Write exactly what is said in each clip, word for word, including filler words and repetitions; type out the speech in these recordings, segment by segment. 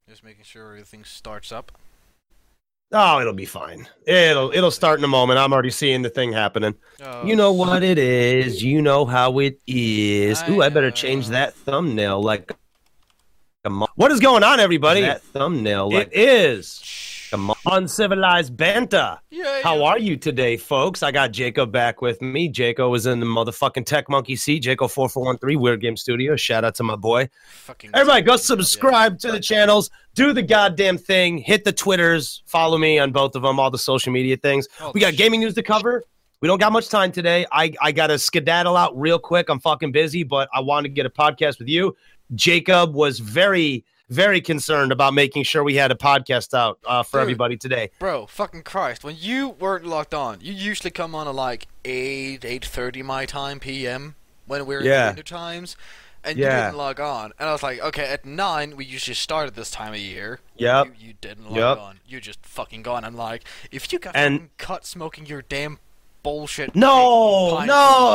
Just making sure everything starts up. Oh, it'll be fine. It'll it'll start in a moment. I'm already seeing the thing happening. Oh, You know what it is. You know how it is. I Ooh, I better change know. that thumbnail like a mo- What is going on, everybody? That thumbnail like it is. Come on. Uncivilized Banter. Yeah, How yeah. are you today, folks? I got Jacob back with me. Jacob was in the motherfucking Tech Monkey seat. Jacob four four one three, Weird Game Studio. Shout out to my boy. Fucking Everybody, go yeah. subscribe to the channels. Do the goddamn thing. Hit the Twitters. Follow me on both of them, all the social media things. Oh, We got shit. gaming news to cover. We don't got much time today. I, I got to skedaddle out real quick. I'm fucking busy, but I wanted to get a podcast with you. Jacob was very, very concerned about making sure we had a podcast out uh, for Dude. everybody today. Bro, fucking Christ. When you weren't locked on, you usually come on at like eight, eight thirty my time, P M, when we're in Yeah. the winter times, and you Yeah. didn't log on. And I was like, okay, at nine, we usually start at this time of year. Yep. You, you didn't log Yep. on. You just fucking gone. I'm like, if you got And- fucking cut smoking your damn bullshit. No, pint, no.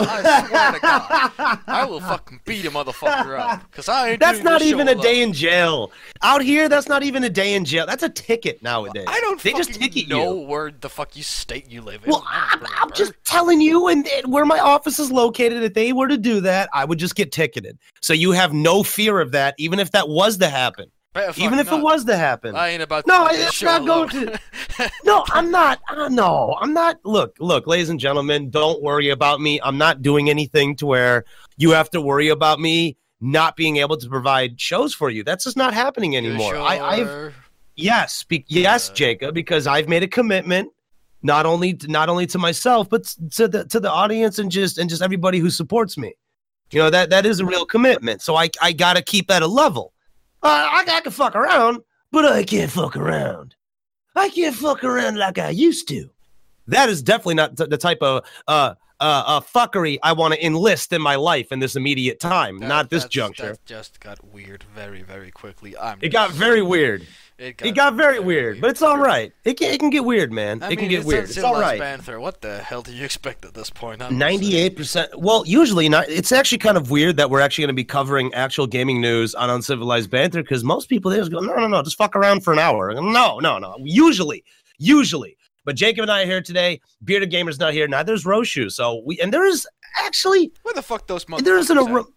I swear to God, I will fucking beat a motherfucker up. Because I ain't That's doing not this even show a day alone. in jail. Out here, that's not even a day in jail. That's a ticket nowadays. I don't They fucking just ticket know you. where the fuck you state you live in. Well, I I'm, don't I'm remember. just telling you, and, and where my office is located, if they were to do that, I would just get ticketed. So you have no fear of that, even if that was to happen. Better Even fucking if not. it was to happen. I ain't about No, to I- do this it's show not going alone. No, I'm not. Uh, no, I'm not. Look, look, ladies and gentlemen, don't worry about me. I'm not doing anything to where you have to worry about me not being able to provide shows for you. That's just not happening You anymore. sure? I, I've yes, be, yes, Uh, Jacob, because I've made a commitment, not only to, not only to myself, but to the to the audience and just and just everybody who supports me. You know that that is a real commitment. So I I gotta keep at a level. Uh, I, I can fuck around, but I can't fuck around. I can't fuck around like I used to. That is definitely not t- the type of uh, uh, uh, fuckery I want to enlist in my life in this immediate time, that- not this that's- juncture. That just got weird very, very quickly. I'm It got very weird. It It got very weird, but it's all right. It can, it can get weird, man. I it can mean, get it's weird. It's all Uncivilized right. Panther. What the hell do you expect at this point? I'm just saying. ninety-eight percent. Well, usually not. It's actually kind of weird that we're actually going to be covering actual gaming news on Uncivilized Banter because most people they just go, no, no, no, just fuck around for an hour. No, no, no. Usually, usually. But Jacob and I are here today. Bearded Gamer's not here. Neither is Roshu. So we and there is actually Where the fuck those there isn't a. motherfuckers at? Ro-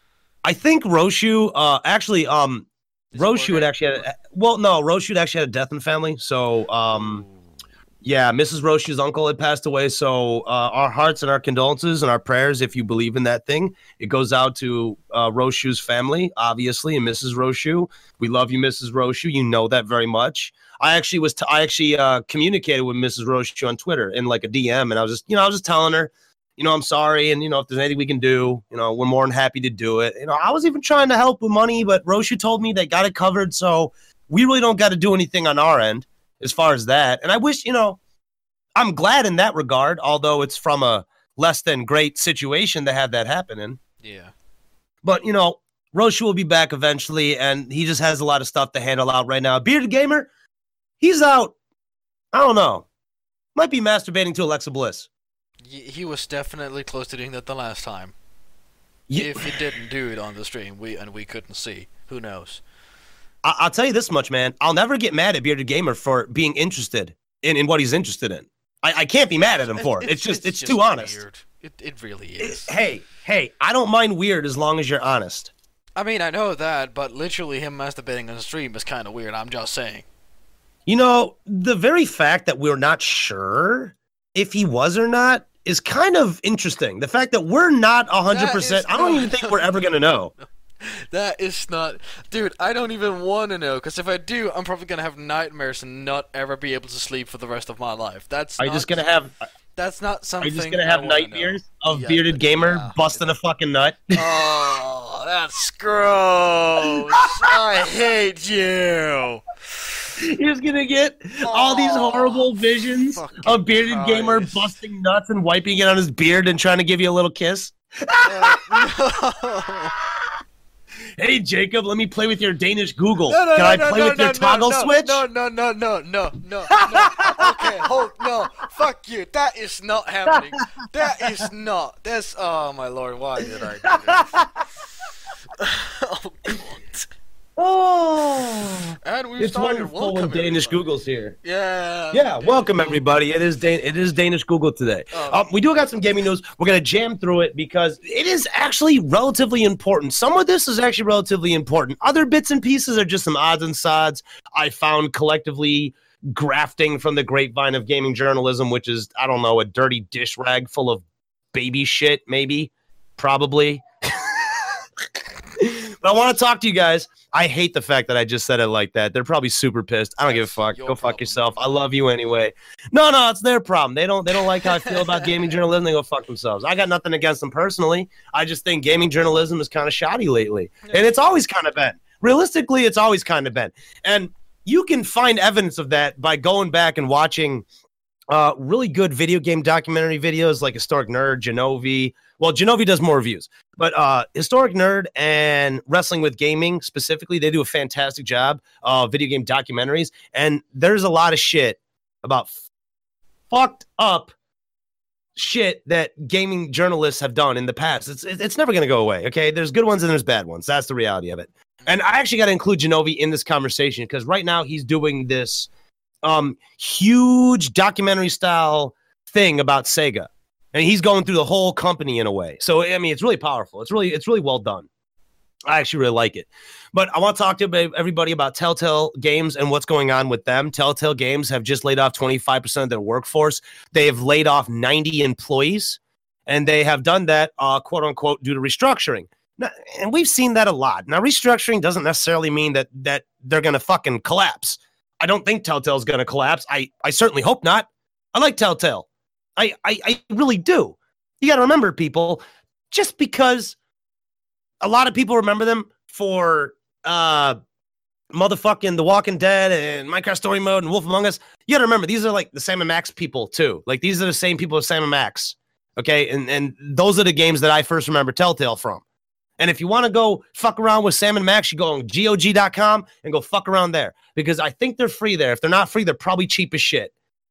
I think Roshu. Uh, actually, um, Is it Roshu had working? actually had. A, well, no, Roshu had actually had a death in the family. So, um. Ooh. Yeah, Missus Roshu's uncle had passed away, so uh, our hearts and our condolences and our prayers, if you believe in that thing, it goes out to uh, Roshu's family, obviously, and Missus Roshu. We love you, Missus Roshu. You know that very much. I actually was, t- I actually uh, communicated with Missus Roshu on Twitter in like a D M, and I was just, you know, I was just telling her, you know, I'm sorry, and you know, if there's anything we can do, you know, we're more than happy to do it. You know, I was even trying to help with money, but Roshu told me they got it covered, so we really don't got to do anything on our end as far as that. And I wish, you know, I'm glad in that regard, although it's from a less than great situation to have that happen in. Yeah. But, you know, Roshu will be back eventually, and he just has a lot of stuff to handle out right now. Bearded Gamer, he's out. I don't know. Might be masturbating to Alexa Bliss. Y- He was definitely close to doing that the last time. Ye- If he didn't do it on the stream, we and we couldn't see. Who knows? I- I'll tell you this much, man. I'll never get mad at Bearded Gamer for being interested in, in what he's interested in. I, I can't be mad at him for it. It's just, it's, too honest. Weird. It it really is. Hey, hey, I don't mind weird as long as you're honest. I mean, I know that, but literally him masturbating on the stream is kind of weird. I'm just saying. You know, the very fact that we're not sure if he was or not is kind of interesting. The fact that we're not one hundred percent, That is I don't not- even think we're ever going to know. That is not, dude. I don't even want to know, because if I do, I'm probably gonna have nightmares and not ever be able to sleep for the rest of my life. That's Are you not, just going to have That's not are something. you just going to I have wanna nightmares know. of Yeah, Bearded Gamer yeah. busting a fucking nut? Oh, that's gross. I hate you. You're just going to get all these horrible visions fucking of Bearded Gamer Christ. busting nuts and wiping it on his beard and trying to give you a little kiss. Uh, no. Hey, Jacob, let me play with your Danish Google. No, no, Can no, I no, play no, with your no, toggle no, switch? No, no, no, no, no, no, no. Okay, hold, no, fuck you. That is not happening. That is not. That's, oh my lord, why did I do this? Oh, God. Oh. I man. We It's started. wonderful when Welcome, Danish everybody. Google's here. Yeah. Yeah, Danish welcome Google. everybody. It is Dan- it is Danish Google today. Oh. Uh, we do got some gaming news. We're gonna jam through it because it is actually relatively important. Some of this is actually relatively important. Other bits and pieces are just some odds and sods I found collectively grafting from the grapevine of gaming journalism, which is, I don't know, a dirty dish rag full of baby shit, maybe, probably. But I want to talk to you guys. I hate the fact that I just said it like that. They're probably super pissed. I don't give a fuck. Go Your fuck problem. yourself. I love you anyway. No, no, it's their problem. They don't they don't like how I feel about gaming journalism. They go fuck themselves. I got nothing against them personally. I just think gaming journalism is kind of shoddy lately. And it's always kind of been. Realistically, it's always kind of been. And you can find evidence of that by going back and watching uh, really good video game documentary videos like Historic Nerd, Genovi. Well, Genovi does more reviews, but uh, Historic Nerd and Wrestling with Gaming specifically, they do a fantastic job of video game documentaries. And there's a lot of shit about f- fucked up shit that gaming journalists have done in the past. It's it's never going to go away, okay? There's good ones and there's bad ones. That's the reality of it. And I actually got to include Genovi in this conversation because right now he's doing this um, huge documentary-style thing about Sega. And he's going through the whole company in a way. So, I mean, it's really powerful. It's really, it's really well done. I actually really like it. But I want to talk to everybody about Telltale Games and what's going on with them. Telltale Games have just laid off twenty-five percent of their workforce. They have laid off ninety employees, and they have done that, uh, quote unquote, due to restructuring. Now, and we've seen that a lot. Now, restructuring doesn't necessarily mean that that they're going to fucking collapse. I don't think Telltale's going to collapse. I, I certainly hope not. I like Telltale. I, I, I really do. You got to remember, people, just because a lot of people remember them for uh, motherfucking The Walking Dead and Minecraft Story Mode and Wolf Among Us, you got to remember, these are like the Sam and Max people, too. Like, these are the same people as Sam and Max. Okay? And, and those are the games that I first remember Telltale from. And if you want to go fuck around with Sam and Max, you go on G O G dot com and go fuck around there. Because I think they're free there. If they're not free, they're probably cheap as shit.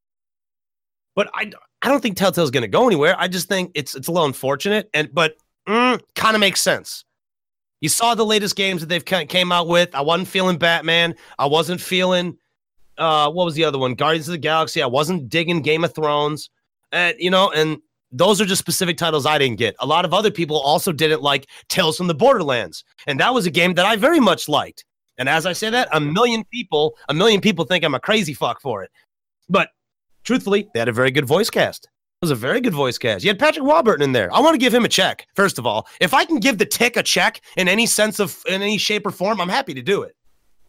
But I, I don't think Telltale's going to go anywhere. I just think it's it's a little unfortunate, and but mm, kind of makes sense. You saw the latest games that they've came out with. I wasn't feeling Batman. I wasn't feeling, uh, what was the other one? Guardians of the Galaxy. I wasn't digging Game of Thrones. And, you know, and those are just specific titles I didn't get. A lot of other people also didn't like Tales from the Borderlands. And that was a game that I very much liked. And as I say that, a million people, a million people think I'm a crazy fuck for it. But truthfully, they had a very good voice cast. It was a very good voice cast. You had Patrick Warburton in there. I want to give him a check, first of all. If I can give the Tick a check in any sense of, in any shape or form, I'm happy to do it.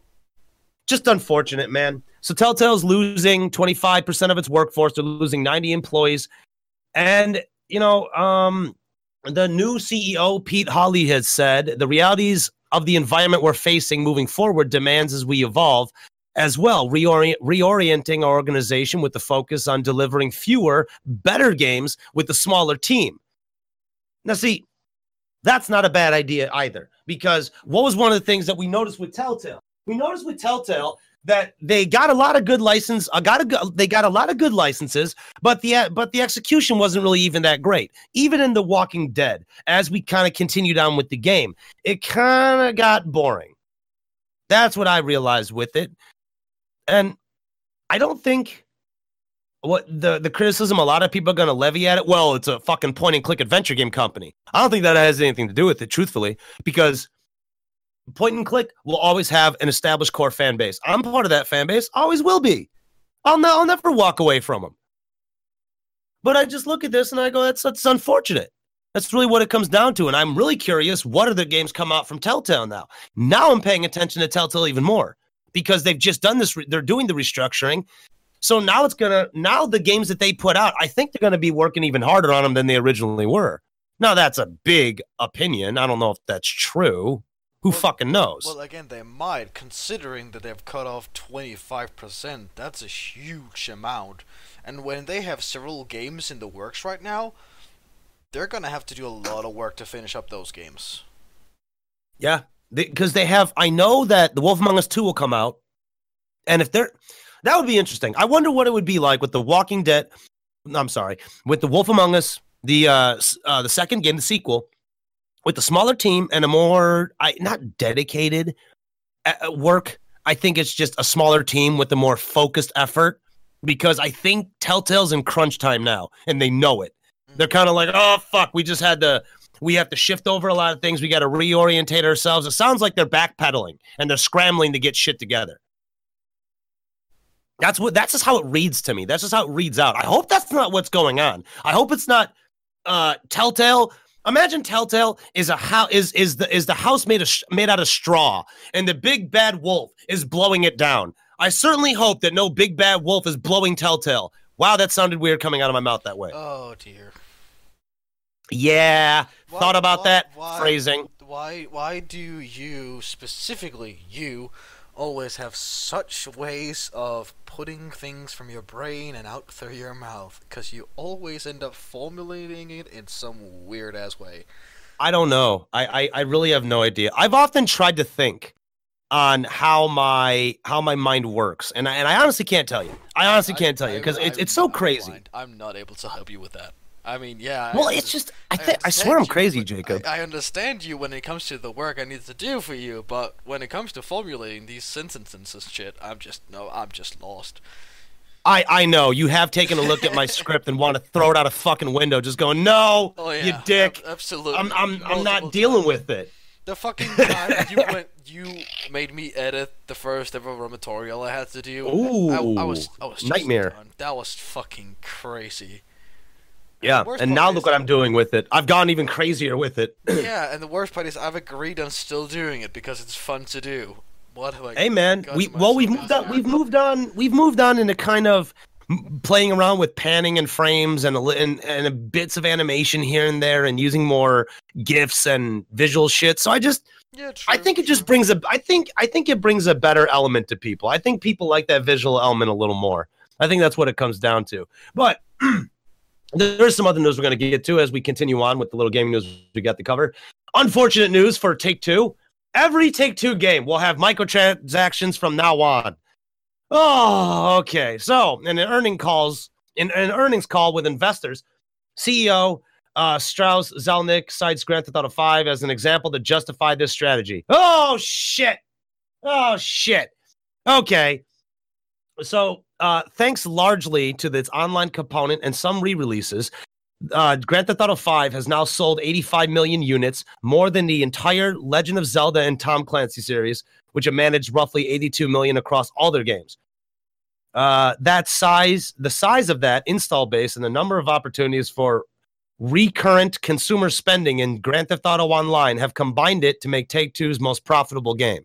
Just unfortunate, man. So Telltale's losing twenty-five percent of its workforce. They're losing ninety employees. And, you know, um, the new C E O, Pete Hawley, has said the realities of the environment we're facing moving forward demands as we evolve as well, reorient, reorienting our organization with the focus on delivering fewer, better games with a smaller team. Now, see, that's not a bad idea either, because what was one of the things that we noticed with Telltale? We noticed with Telltale that they got a lot of good license, uh, got a, they got a lot of good licenses, but the but the execution wasn't really even that great. Even in The Walking Dead, as we kind of continued on with the game, it kind of got boring. That's what I realized with it. And I don't think what the, the criticism a lot of people are going to levy at it, well, it's a fucking point and click adventure game company. I don't think that has anything to do with it, truthfully, because point and click will always have an established core fan base. I'm part of that fan base, always will be. I'll, ne- I'll never walk away from them. But I just look at this and I go, that's, that's unfortunate. That's really what it comes down to. And I'm really curious, what other games come out from Telltale now? Now I'm paying attention to Telltale even more, because they've just done this. Re- they're doing the restructuring. So now it's going to, now the games that they put out, I think they're going to be working even harder on them than they originally were. Now that's a big opinion. I don't know if that's true. Who well, fucking knows? Well, again, they might, considering that they've cut off twenty-five percent. That's a huge amount. And when they have several games in the works right now, they're going to have to do a lot of work to finish up those games. Yeah. Because they, they have, I know that The Wolf Among Us two will come out, and if they're, that would be interesting. I wonder what it would be like with The Walking Dead, I'm sorry, with The Wolf Among Us, the uh, uh, the second game, the sequel, with a smaller team and a more, I, not dedicated uh, work, I think it's just a smaller team with a more focused effort because I think Telltale's in crunch time now and they know it. They're kind of like, oh, fuck, we just had to, we have to shift over a lot of things. We got to reorientate ourselves. It sounds like they're backpedaling and they're scrambling to get shit together. That's what, that's just how it reads to me. That's just how it reads out. I hope that's not what's going on. I hope it's not uh, Telltale. Imagine Telltale is a house is is the is the house made of made out of straw, and the big bad wolf is blowing it down. I certainly hope that no big bad wolf is blowing Telltale. Wow, that sounded weird coming out of my mouth that way. Oh dear. Yeah, Why, thought about why, that why, phrasing. Why why do you specifically you always have such ways of putting things from your brain and out through your mouth? Because you always end up formulating it in some weird ass way. I don't know. I, I I really have no idea. I've often tried to think on how my how my mind works, and I, and I honestly can't tell you. I honestly I, can't tell you because it's it's so crazy. Blind. I'm not able to help you with that. I mean, yeah. Well, I, it's just I th- I, I swear I'm crazy, Jacob. I, I understand you when it comes to the work I need to do for you, but when it comes to formulating these sentences and shit, I'm just no, I'm just lost. I, I know you have taken a look at my script and want to throw it out a fucking window, just going, no, oh, yeah, you dick. Ab- absolutely. I'm I'm I'm Multiple not dealing times. with it. The fucking time you went, you made me edit the first ever tutorial I had to do. Ooh, I, I was, I was just nightmare. done. That was fucking crazy. Yeah, The worst and part now is- look what I'm doing with it. I've gone even crazier with it. Yeah, and the worst part is I've agreed on still doing it because it's fun to do. What have I? Hey man, gotten we well we've myself moved on. into? We've moved on. We've moved on into kind of m- playing around with panning and frames and a, li- and and bits of animation here and there and using more GIFs and visual shit. So I just Yeah, true, I think it just true. brings a I think I think it brings a better element to people. I think people like that visual element a little more. I think that's what it comes down to. But there's some other news we're going to get to as we continue on with the little gaming news we got to cover. Unfortunate news for Take-Two. Every Take-Two game will have microtransactions from now on. Oh, okay. So, in an earning calls, in an earnings call with investors, C E O uh, Strauss Zelnick cites Grand Theft Auto five as an example to justify this strategy. Oh shit! Oh shit! Okay. So, uh, thanks largely to its online component and some re-releases, uh, Grand Theft Auto five has now sold eighty-five million units, more than the entire Legend of Zelda and Tom Clancy series, which have managed roughly eighty-two million across all their games. Uh, that size, the size of that install base and the number of opportunities for recurrent consumer spending in Grand Theft Auto Online have combined it to make Take-Two's most profitable game.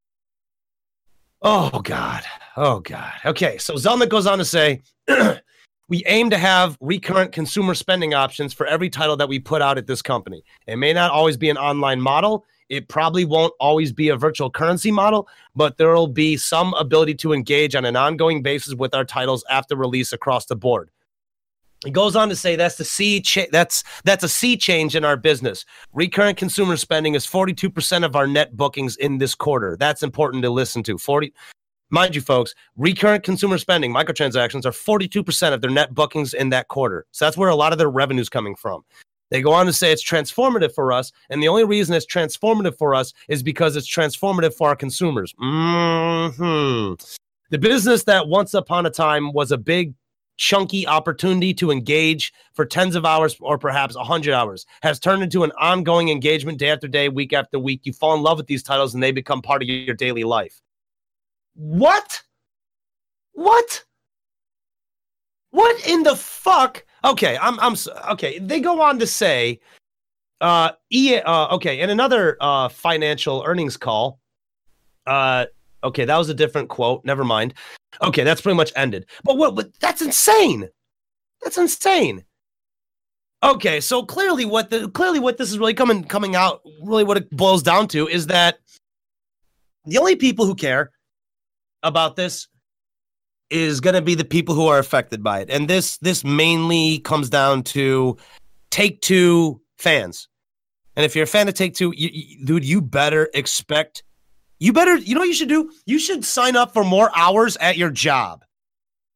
Oh, God. Oh, God. Okay, so Zelnick goes on to say, we aim to have recurrent consumer spending options for every title that we put out at this company. It may not always be an online model. It probably won't always be a virtual currency model, but there will be some ability to engage on an ongoing basis with our titles after release across the board. He goes on to say that's the sea cha- that's that's a sea change in our business. Recurrent consumer spending is forty-two percent of our net bookings in this quarter. That's important to listen to. forty Mind you, folks, recurrent consumer spending, microtransactions, are forty-two percent of their net bookings in that quarter. So that's where a lot of their revenue is coming from. They go on to say it's transformative for us, and the only reason it's transformative for us is because it's transformative for our consumers. Mm-hmm. The business that once upon a time was a big, chunky opportunity to engage for tens of hours or perhaps one hundred hours has turned into an ongoing engagement day after day, week after week. You fall in love with these titles, and they become part of your daily life. What? What? What in the fuck? Okay, I'm I'm okay. They go on to say, uh, E A, uh okay, in another uh financial earnings call, uh, okay, that was a different quote. Never mind. Okay, that's pretty much ended. But what? But that's insane. That's insane. Okay, so clearly, what the clearly what this is really coming coming out, really what it boils down to is that the only people who care about this is going to be the people who are affected by it. And this this mainly comes down to Take-Two fans. And if you're a fan of Take-Two, you, you, dude, you better expect, you better, you know what you should do? You should sign up for more hours at your job.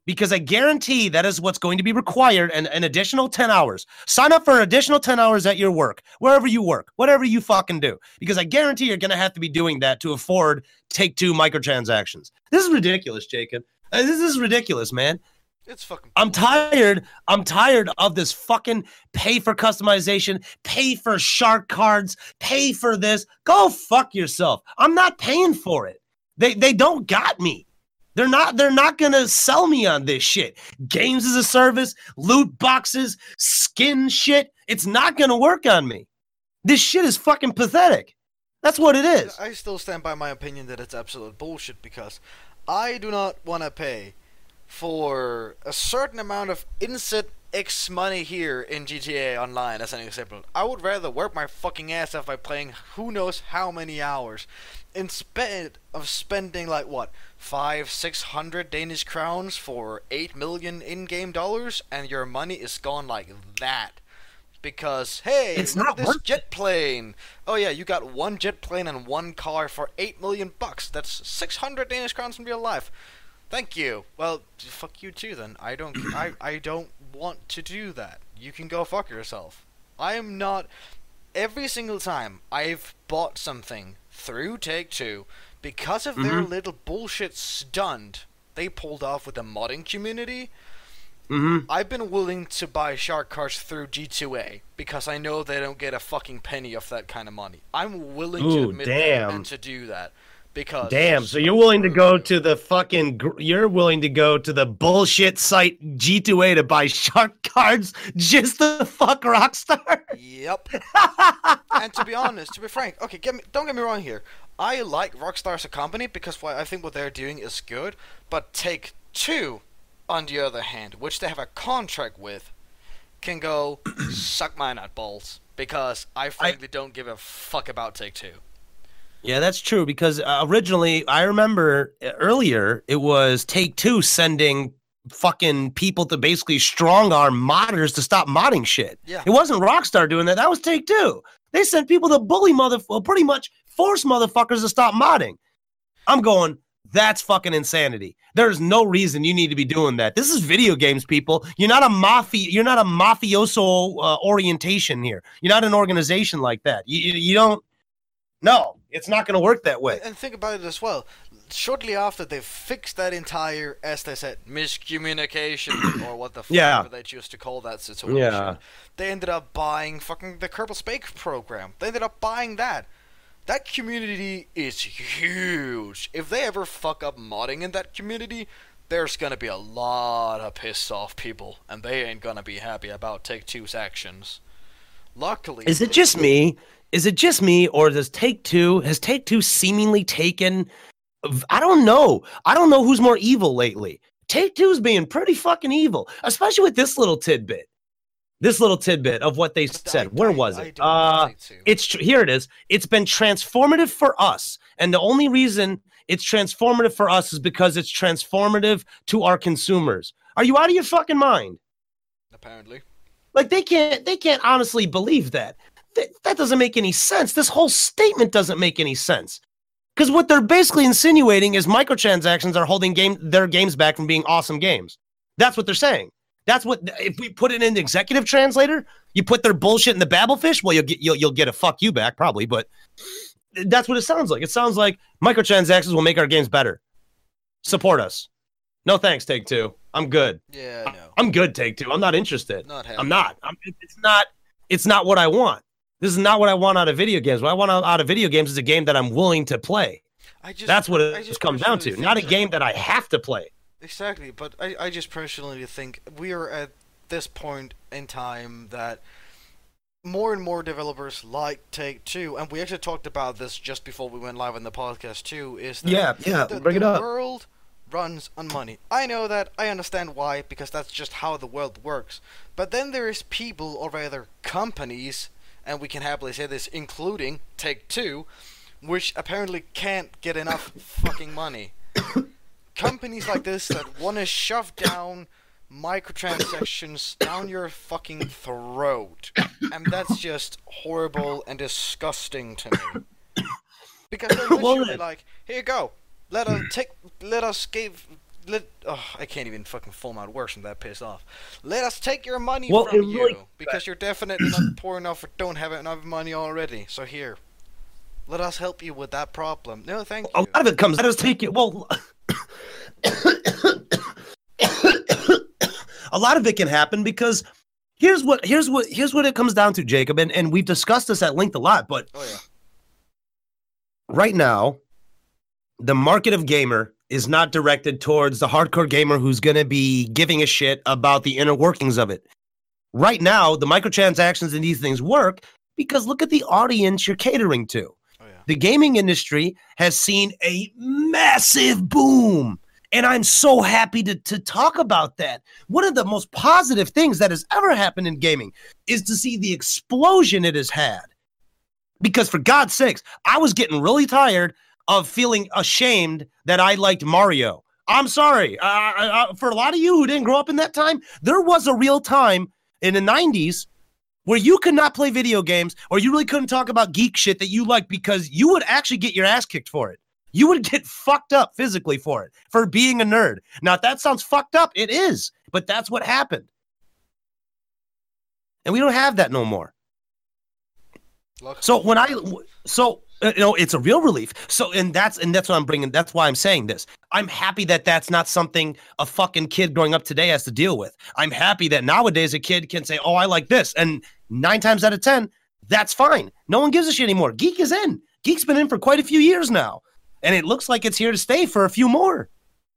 because I guarantee that is what's going to be required, and an additional ten hours. Sign up for an additional ten hours at your work, wherever you work, whatever you fucking do, because I guarantee you're going to have to be doing that to afford Take-Two microtransactions. This is ridiculous, Jacob. Uh, This is ridiculous, man. It's fucking. I'm tired. I'm tired of this fucking pay for customization, pay for shark cards, pay for this. Go fuck yourself. I'm not paying for it. They they don't got me. They're not they're not gonna sell me on this shit. Games as a service, loot boxes, skin shit. It's not gonna work on me. This shit is fucking pathetic. That's what it is. I still stand by my opinion that it's absolute bullshit because I do not want to pay for a certain amount of instant X money here in G T A Online, as an example. I would rather work my fucking ass off by playing who knows how many hours instead of spending like what five, six hundred Danish crowns for eight million in-game dollars, and your money is gone like that. Because hey, It's look not at this worth jet plane. Oh yeah, you got one jet plane and one car for eight million bucks. That's six hundred Danish crowns in real life. Thank you. Well, fuck you too then. I don't I, I don't want to do that. You can go fuck yourself. I am not every single time I've bought something through Take-Two because of their Mhm. little bullshit stunt they pulled off with the modding community. Mm-hmm. I've been willing to buy shark cards through G two A because I know they don't get a fucking penny off that kind of money. I'm willing to Ooh, admit damn. that and to do that because Damn, so you're willing to go to the fucking, gr- you're willing to go to the bullshit site G two A to buy shark cards just to fuck Rockstar? Yep. And to be honest, to be frank, okay, get me, don't get me wrong here. I like Rockstar as a company because what I think what they're doing is good, but Take-Two, on the other hand, which they have a contract with, can go suck my nutballs because I frankly don't give a fuck about Take-Two. Yeah, that's true because uh, originally, I remember uh, earlier, it was Take-Two sending fucking people to basically strong arm modders to stop modding shit. Yeah. It wasn't Rockstar doing that. That was Take-Two. They sent people to bully mother, well, pretty much force motherfuckers to stop modding. I'm going, that's fucking insanity. There's no reason you need to be doing that. This is video games, people. You're not a mafia. You're not a mafioso uh, orientation here. You're not an organization like that. You, you, you don't. No, it's not going to work that way. And think about it as well. Shortly after they fixed that entire, as they said, miscommunication, or what the fuck Yeah. they choose to call that situation, Yeah. they ended up buying fucking the Kerbal Space program. They ended up buying that. That community is huge. If they ever fuck up modding in that community, there's gonna be a lot of pissed off people, and they ain't gonna be happy about Take-Two's actions. Luckily, Is it just me? Is it just me, or does Take-Two has Take-Two seemingly taken? I don't know. I don't know who's more evil lately. Take-Two's being pretty fucking evil, especially with this little tidbit. This little tidbit of what they But said. I- Where I- was I it? don't Uh, like Take-Two. it's tr- here. It is. It's been transformative for us, and the only reason it's transformative for us is because it's transformative to our consumers. Are you out of your fucking mind? Apparently. Like they can't. They can't honestly believe that. That, that doesn't make any sense. This whole statement doesn't make any sense. Because what they're basically insinuating is microtransactions are holding game their games back from being awesome games. That's what they're saying. That's what if we put it in the executive translator, you put their bullshit in the babblefish. Well, you'll get you'll you'll get a fuck you back probably, but that's what it sounds like. It sounds like microtransactions will make our games better. Support us. No thanks, Take-Two. I'm good. Yeah, no. I'm good, Take-Two. I'm not interested. Not I'm not. I'm, it's not. It's not what I want. This is not what I want out of video games. What I want out of video games is a game that I'm willing to play. I just, That's what I it just comes down personally to. think Not a that- game that I have to play. Exactly, but I, I just personally think we are at this point in time that more and more developers like Take-Two, and we actually talked about this just before we went live on the podcast too, is that Yeah, yeah, the, bring it the up. world runs on money. I know that, I understand why, because that's just how the world works. But then there is people, or rather companies, and we can happily say this, including Take-Two, which apparently can't get enough fucking money. Companies like this that want to shove down microtransactions down your fucking throat. And that's just horrible and disgusting to me. Because they're Well, literally then- like, here you go. Let us take let us give let oh, I can't even fucking form out words. I'm that pissed off. Let us take your money Well, from it really- you because you're definitely not poor enough or don't have enough money already. So here, let us help you with that problem. No, thank A you. lot of it comes. Let us take it. Well, a lot of it can happen because here's what here's what here's what it comes down to, Jacob, and and we've discussed this at length a lot. But Oh yeah. right now, the market of gamer is not directed towards the hardcore gamer who's going to be giving a shit about the inner workings of it. Right now, the microtransactions and these things work because look at the audience you're catering to. Oh yeah. The gaming industry has seen a massive boom. And I'm so happy to, to talk about that. One of the most positive things that has ever happened in gaming is to see the explosion it has had. Because for God's sakes, I was getting really tired of feeling ashamed that I liked Mario. I'm sorry. Uh, uh, for a lot of you who didn't grow up in that time, there was a real time in the nineties where you could not play video games or you really couldn't talk about geek shit that you liked because you would actually get your ass kicked for it. You would get fucked up physically for it, for being a nerd. Now, if that sounds fucked up, it is, but that's what happened. And we don't have that no more. Look. So when I, so, uh, you know, it's a real relief. So, and that's, and that's what I'm bringing. That's why I'm saying this. I'm happy that that's not something a fucking kid growing up today has to deal with. I'm happy that nowadays a kid can say, oh, I like this. And nine times out of ten, that's fine. No one gives a shit anymore. Geek is in. Geek's been in for quite a few years now. And it looks like it's here to stay for a few more.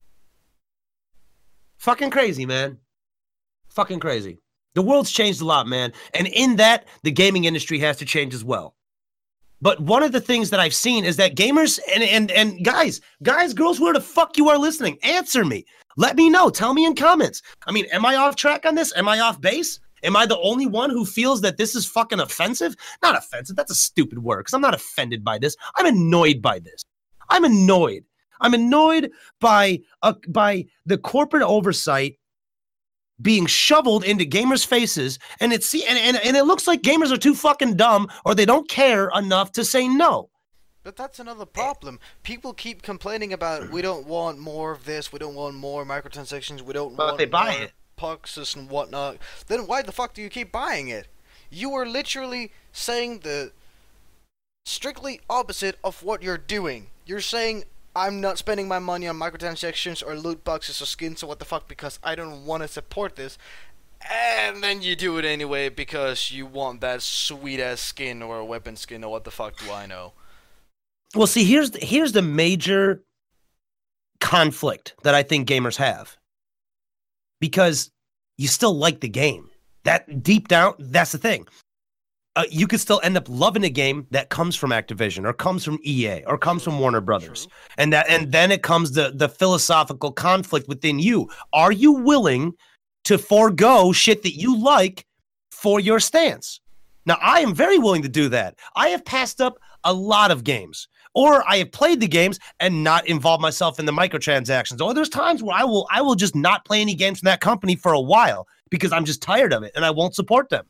Fucking crazy, man. Fucking crazy. The world's changed a lot, man. And in that, the gaming industry has to change as well. But one of the things that I've seen is that gamers and and and guys, guys, girls, where the fuck you are listening, answer me. Let me know. Tell me in comments. I mean, am I off track on this? Am I off base? Am I the only one who feels that this is fucking offensive? Not offensive. That's a stupid word because I'm not offended by this. I'm annoyed by this. I'm annoyed. I'm annoyed by uh, by the corporate oversight being shoveled into gamers' faces, and it's and, and and it looks like gamers are too fucking dumb or they don't care enough to say no. But that's another problem. People keep complaining about we don't want more of this, we don't want more microtransactions, we don't But want they buy more it. pucks and whatnot. Then why the fuck do you keep buying it? You are literally saying the strictly opposite of what you're doing. You're saying I'm not spending my money on microtransactions or loot boxes or skins or what the fuck because I don't want to support this. And then you do it anyway because you want that sweet ass skin or a weapon skin or what the fuck do I know. Well, see, here's the, here's the major conflict that I think gamers have. Because you still like the game. That deep down, that's the thing. Uh, you could still end up loving a game that comes from Activision or comes from E A or comes from Warner Brothers. True. And that and then it comes the the philosophical conflict within you. Are you willing to forego shit that you like for your stance? Now, I am very willing to do that. I have passed up a lot of games, or I have played the games and not involved myself in the microtransactions. Or there's times where I will I will just not play any games from that company for a while because I'm just tired of it and I won't support them.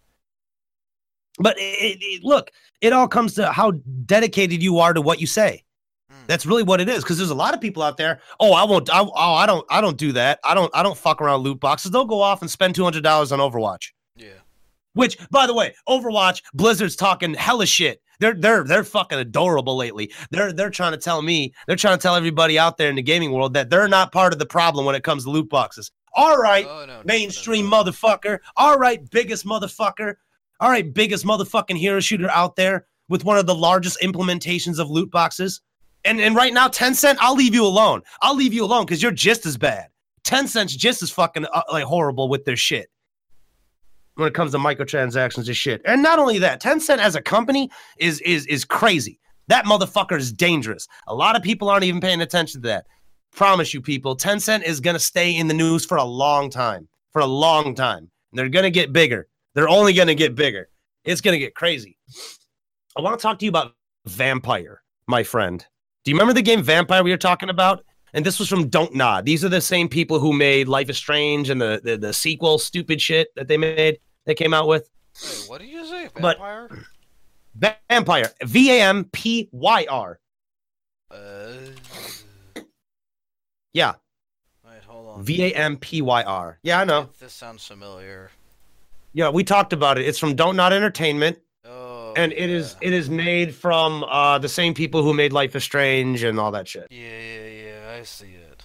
But it, it, look, it all comes to how dedicated you are to what you say. Mm. That's really what it is. Because there's a lot of people out there. Oh, I won't. I, oh, I don't. I don't do that. I don't. I don't fuck around loot boxes. They'll go off and spend two hundred dollars on Overwatch. Yeah. Which, by the way, Overwatch, Blizzard's talking hella shit. They're they're they're fucking adorable lately. They're they're trying to tell me. They're trying to tell everybody out there in the gaming world that they're not part of the problem when it comes to loot boxes. All right, Oh, no, no, mainstream no, no. motherfucker. All right, biggest motherfucker. All right, biggest motherfucking hero shooter out there with one of the largest implementations of loot boxes. And and right now, Tencent, I'll leave you alone. I'll leave you alone because you're just as bad. Tencent's just as fucking uh, like horrible with their shit when it comes to microtransactions and shit. And not only that, Tencent as a company is is is crazy. That motherfucker is dangerous. A lot of people aren't even paying attention to that. Promise you, people, Tencent is gonna stay in the news for a long time. For a long time. And they're gonna get bigger. They're only going to get bigger. It's going to get crazy. I want to talk to you about Vampire, my friend. Do you remember the game Vampire we were talking about? And this was from Don't Nod. These are the same people who made Life is Strange and the, the, the sequel stupid shit that they made, they came out with. Wait, what did you say? But- Vampire? Vampire. V A M P Y R. Uh, Yeah. wait, hold V A M P Y R. Yeah, I know. This sounds familiar. Yeah, we talked about it. It's from Don't Not Entertainment. Oh, and yeah. it is it is made from uh, the same people who made Life is Strange and all that shit. Yeah, yeah, yeah. I see it.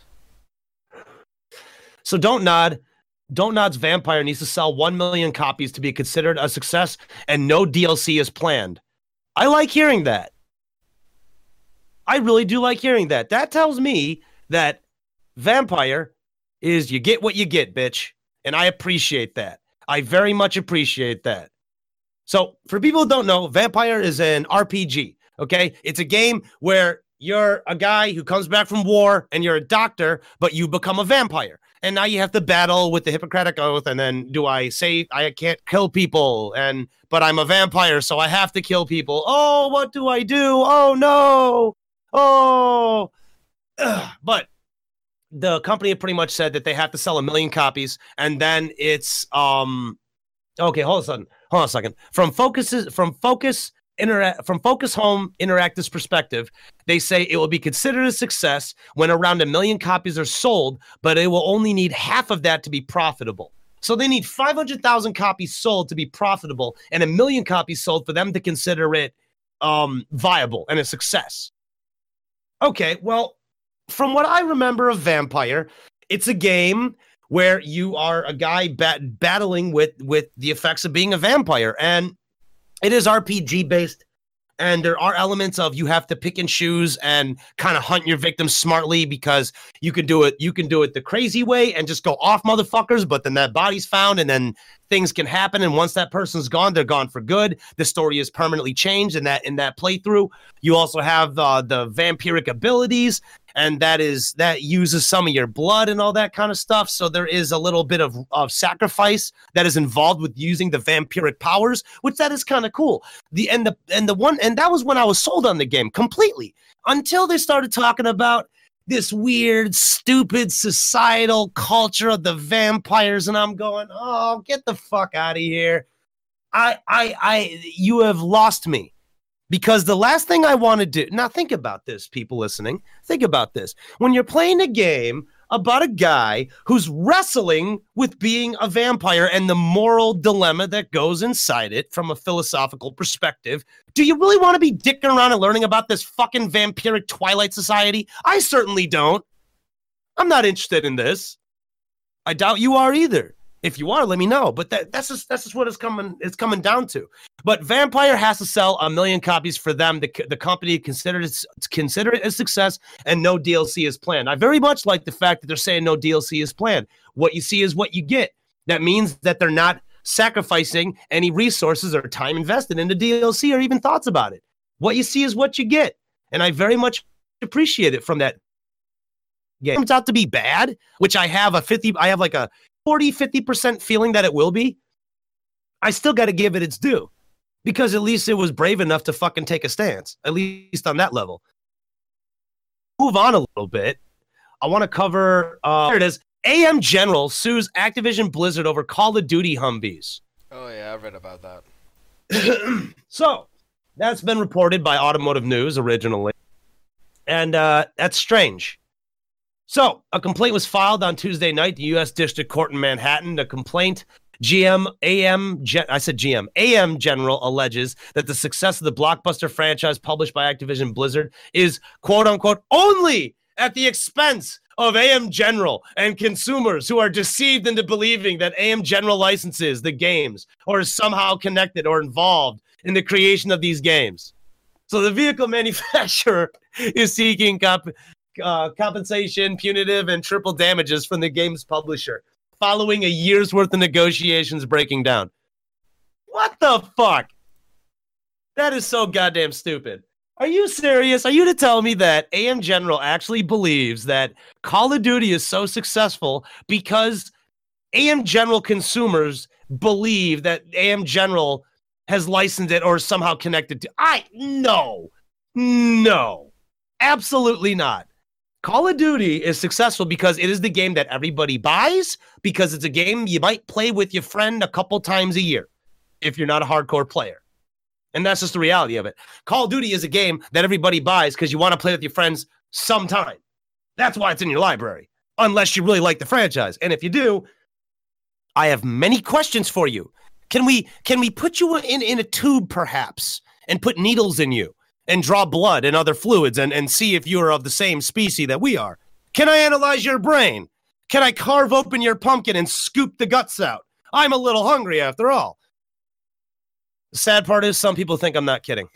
So Don't Nod, Don't Nod's Vampire needs to sell one million copies to be considered a success, and no D L C is planned. I like hearing that. I really do like hearing that. That tells me that Vampire is you get what you get, bitch. And I appreciate that. I very much appreciate that. So for people who don't know, Vampire is an R P G, okay? It's a game where you're a guy who comes back from war and you're a doctor, but you become a vampire. And now you have to battle with the Hippocratic Oath, and then do I say I can't kill people, and but I'm a vampire, so I have to kill people. Oh, what do I do? Oh, no. Oh. Ugh. But the company pretty much said that they have to sell a million copies, and then it's um okay, hold on a second. Hold on a second. From Focus's from Focus Intera- from Focus Home Interactive's perspective, they say it will be considered a success when around a million copies are sold, but it will only need half of that to be profitable. So they need five hundred thousand copies sold to be profitable, and a million copies sold for them to consider it um, viable and a success. Okay, well, from what I remember of Vampire, it's a game where you are a guy bat- battling with, with the effects of being a vampire, and it is R P G based, and there are elements of you have to pick and choose and kind of hunt your victims smartly, because you can do it you can do it the crazy way and just go off motherfuckers, but then that body's found and then things can happen, and once that person's gone, they're gone for good. The story is permanently changed in that in that playthrough. You also have uh, the vampiric abilities, and that is that uses some of your blood and all that kind of stuff. So there is a little bit of, of sacrifice that is involved with using the vampiric powers, which that is kind of cool. The and the and the one and that was when I was sold on the game completely, until they started talking about this weird, stupid societal culture of the vampires, and I'm going, oh, get the fuck out of here. I I I you have lost me. Because the last thing I want to do, now think about this, people listening, think about this. When you're playing a game about a guy who's wrestling with being a vampire and the moral dilemma that goes inside it from a philosophical perspective, do you really want to be dicking around and learning about this fucking vampiric Twilight Society? I certainly don't. I'm not interested in this. I doubt you are either. If you are, let me know. But that, that's just that's just what it's coming it's coming down to. But Vampire has to sell a million copies for them. The, the company consider it, consider it a success, and no D L C is planned. I very much like the fact that they're saying no D L C is planned. What you see is what you get. That means that they're not sacrificing any resources or time invested into D L C or even thoughts about it. What you see is what you get. And I very much appreciate it from that game. It turns out to be bad, which I have a fifty, I have like a forty, fifty percent feeling that it will be. I still got to give it its due, because at least it was brave enough to fucking take a stance, at least on that level. Move on a little bit. I want to cover, uh, here it is. A M General sues Activision Blizzard over Call of Duty Humvees. Oh, yeah, I read about that. So, that's been reported by Automotive News originally. And uh, that's strange. So, a complaint was filed on Tuesday night, the U S District Court in Manhattan. The complaint, G M, A M, Gen- I said G M, A M General alleges that the success of the blockbuster franchise published by Activision Blizzard is, quote unquote, only at the expense of A M General and consumers who are deceived into believing that A M General licenses the games or is somehow connected or involved in the creation of these games. So the vehicle manufacturer is seeking comp- uh, compensation, punitive, and triple damages from the game's publisher following a year's worth of negotiations breaking down. What the fuck? That is so goddamn stupid. Are you serious? Are you to tell me that A M General actually believes that Call of Duty is so successful because A M General consumers believe that A M General has licensed it or somehow connected to? I, no, no, absolutely not. Call of Duty is successful because it is the game that everybody buys, because it's a game you might play with your friend a couple times a year if you're not a hardcore player. And that's just the reality of it. Call of Duty is a game that everybody buys because you want to play with your friends sometime. That's why it's in your library. unless you really like the franchise. And if you do, I have many questions for you. Can we can we put you in, in a tube, perhaps, and put needles in you and draw blood and other fluids and, and see if you're of the same species that we are? Can I analyze your brain? Can I carve open your pumpkin and scoop the guts out? I'm a little hungry after all. The sad part is some people think I'm not kidding.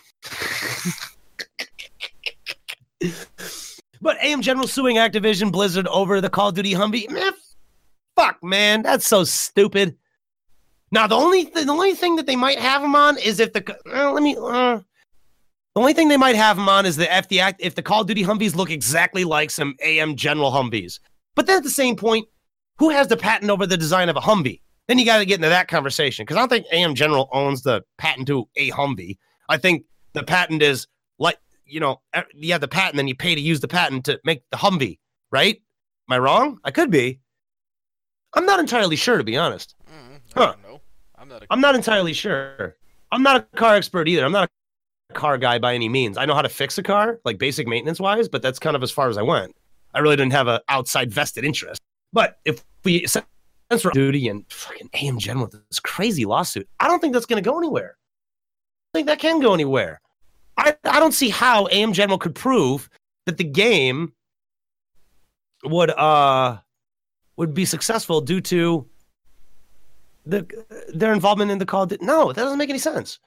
But A M General suing Activision Blizzard over the Call of Duty Humvee? Man, fuck, man. That's so stupid. Now, the only th- the only thing that they might have him on is if the... Uh, let me... Uh, the only thing they might have him on is the, if, the, if the Call of Duty Humvees look exactly like some A M General Humvees. But then at the same point, who has the patent over the design of a Humvee? Then you got to get into that conversation, because I don't think A M General owns the patent to a Humvee. I think the patent is like, you know, you have the patent, then you pay to use the patent to make the Humvee, right? Am I wrong? I could be. I'm not entirely sure, to be honest. Mm, I huh. don't know. I'm not, a- I'm not entirely sure. I'm not a car expert either. I'm not a car guy by any means. I know how to fix a car, like basic maintenance-wise, but that's kind of as far as I went. I really didn't have an outside vested interest. But if we... Censor Duty and fucking A M General with this crazy lawsuit, I don't think that's going to go anywhere. I think that can go anywhere. I, I don't see how A M General could prove that the game would uh would be successful due to the their involvement in the Call of Duty. No, that doesn't make any sense.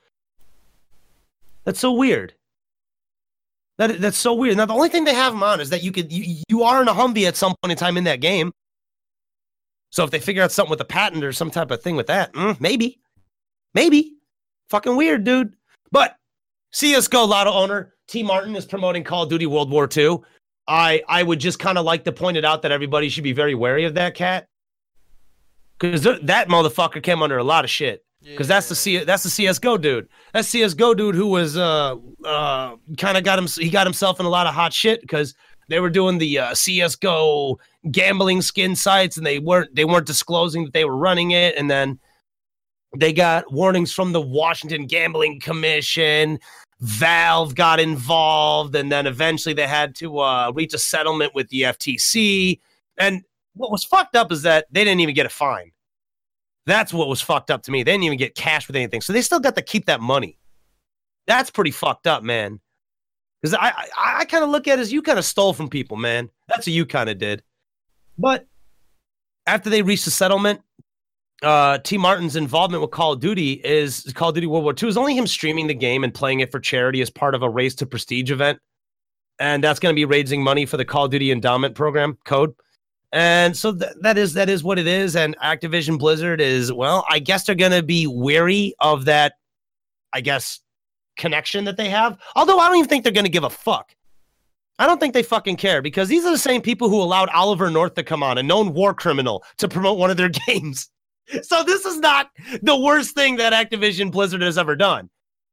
That's so weird. That that's so weird. Now the only thing they have them on is that you could you, you are in a Humvee at some point in time in that game. So if they figure out something with a patent or some type of thing with that, mm, maybe, maybe, fucking weird, dude. But C S G O Lotto owner T Martin is promoting Call of Duty World War Two. I I would just kind of like to point it out that everybody should be very wary of that cat, because th- that motherfucker came under a lot of shit. Because yeah. that's the C that's the C S G O dude. That's C S G O dude who was uh uh kind of got him he got himself in a lot of hot shit because they were doing the uh, C S G O gambling skin sites, and they weren't they weren't disclosing that they were running it, and then they got warnings from the Washington Gambling Commission. Valve got involved, and then eventually they had to uh, reach a settlement with the F T C. And what was fucked up is that they didn't even get a fine. That's what was fucked up to me. They didn't even get cash with anything, so they still got to keep that money. That's pretty fucked up, man. Because I, I, I kind of look at it as you kind of stole from people, man. That's what you kind of did. But after they reached the settlement, uh, T. Martin's involvement with Call of Duty is Call of Duty World War Two is only him streaming the game and playing it for charity as part of a Race to Prestige event. And that's going to be raising money for the Call of Duty Endowment Program code. And so th- that is that is what it is. And Activision Blizzard is, well, I guess they're going to be wary of that, I guess, connection that they have. Although I don't even think they're going to give a fuck. I don't think they fucking care, because these are the same people who allowed Oliver North to come on, a known war criminal, to promote one of their games. So this is not the worst thing that Activision Blizzard has ever done.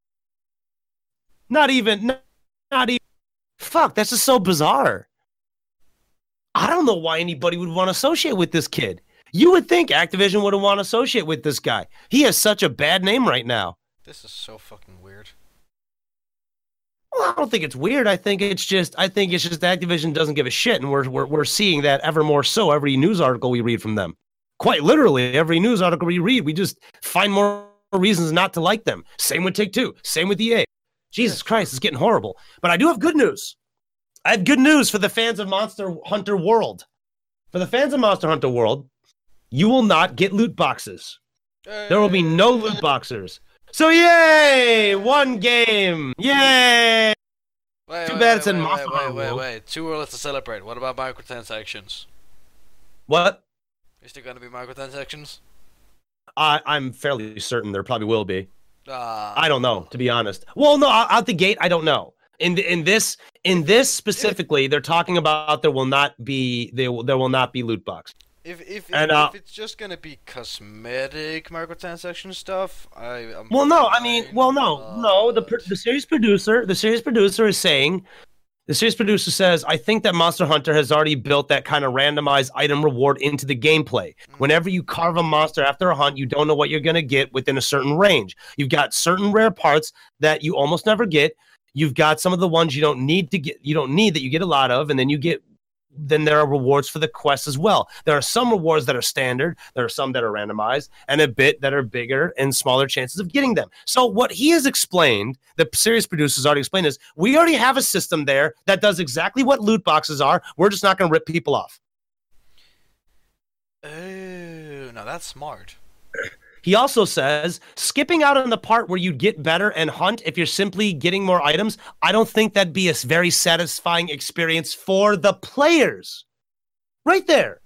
Not even, not, not even. Fuck, that's just so bizarre. I don't know why anybody would want to associate with this kid. You would think Activision wouldn't want to associate with this guy. He has such a bad name right now. This is so fucking weird. Well, I don't think it's weird. I think it's just, I think it's just Activision doesn't give a shit, and we're we're we're seeing that ever more so every news article we read from them. Quite literally, every news article we read, we just find more reasons not to like them. Same with Take-Two. Same with E A. Jesus Christ, it's getting horrible. But I do have good news. I have good news for the fans of Monster Hunter World. For the fans of Monster Hunter World, you will not get loot boxes. There will be no loot boxes. So yay! One game! Yay! Wait, Too wait, bad wait, it's in wait, Monster wait, Hunter wait, World. wait, wait. Too early to celebrate. What about microtransactions? What? Is there going to be microtransactions? I, I'm fairly certain there probably will be. Uh, I don't know, to be honest. Well, no, out the gate, I don't know. In the, in this in this specifically, they're talking about there will not be there will, there will not be loot box. If if, and, if, uh, if it's just gonna be cosmetic microtransaction stuff, I I'm well, no, I mean, well, no, uh, no. The the series producer, the series producer is saying, the series producer says, I think that Monster Hunter has already built that kind of randomized item reward into the gameplay. Mm-hmm. Whenever you carve a monster after a hunt, you don't know what you're gonna get within a certain range. You've got certain rare parts that you almost never get. You've got some of the ones you don't need to get, you don't need that you get a lot of, and then you get then there are rewards for the quest as well. There are some rewards that are standard, there are some that are randomized, and a bit that are bigger and smaller chances of getting them. So what he has explained, the serious producers already explained, is we already have a system there that does exactly what loot boxes are. We're just not going to rip people off. Oh, now that's smart. He also says, skipping out on the part where you get better and hunt if you're simply getting more items, I don't think that'd be a very satisfying experience for the players. Right there.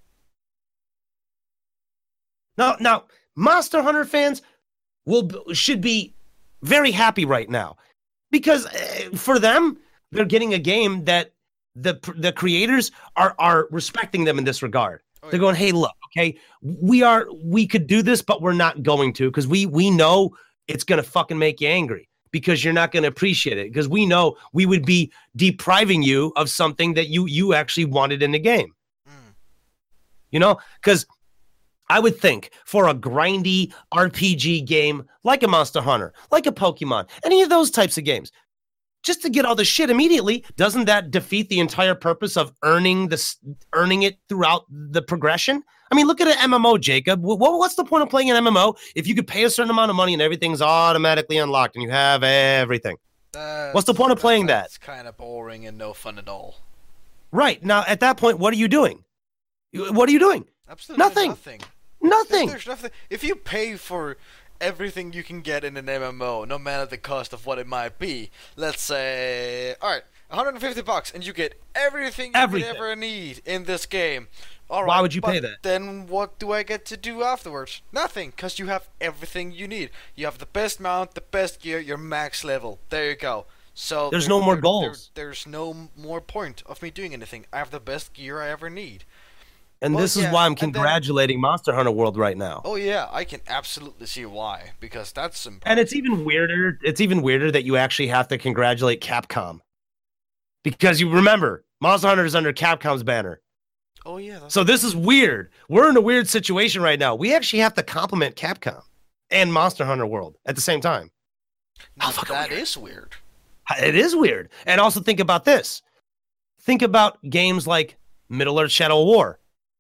Now, now, Monster Hunter fans will should be very happy right now because uh, for them, they're getting a game that the the creators are are respecting them in this regard. They're going, hey, look, okay, we are, we could do this, but we're not going to because we we know it's going to fucking make you angry because you're not going to appreciate it because we know we would be depriving you of something that you you actually wanted in the game. Mm. You know, because I would think for a grindy R P G game like a Monster Hunter, like a Pokemon, any of those types of games, just to get all the shit immediately, doesn't that defeat the entire purpose of earning this, earning it throughout the progression? I mean, look at an M M O, Jacob. What, what's the point of playing an M M O if you could pay a certain amount of money and everything's automatically unlocked and you have everything? That's, what's the point of playing that? It's kind of boring and no fun at all. Right. Now, at that point, what are you doing? What are you doing? Absolutely nothing. Nothing. Nothing. There's nothing. If you pay for everything you can get in an M M O, no matter the cost of what it might be. Let's say, all right, one hundred fifty bucks, and you get everything you everything. could ever need in this game. All right, why would you pay that? Then what do I get to do afterwards? Nothing, because you have everything you need. You have the best mount, the best gear, your max level. There you go. So there's there, no more there, goals. There, there's no more point of me doing anything. I have the best gear I ever need. And well, this is yeah, why I'm congratulating then, Monster Hunter World right now. Oh yeah, I can absolutely see why, because that's some. And it's even weirder. It's even weirder that you actually have to congratulate Capcom, because you remember Monster Hunter is under Capcom's banner. Oh yeah. That's so this is weird. We're in a weird situation right now. We actually have to compliment Capcom and Monster Hunter World at the same time. No, oh, that weird. is weird. It is weird. And also think about this. Think about games like Middle Earth: Shadow of War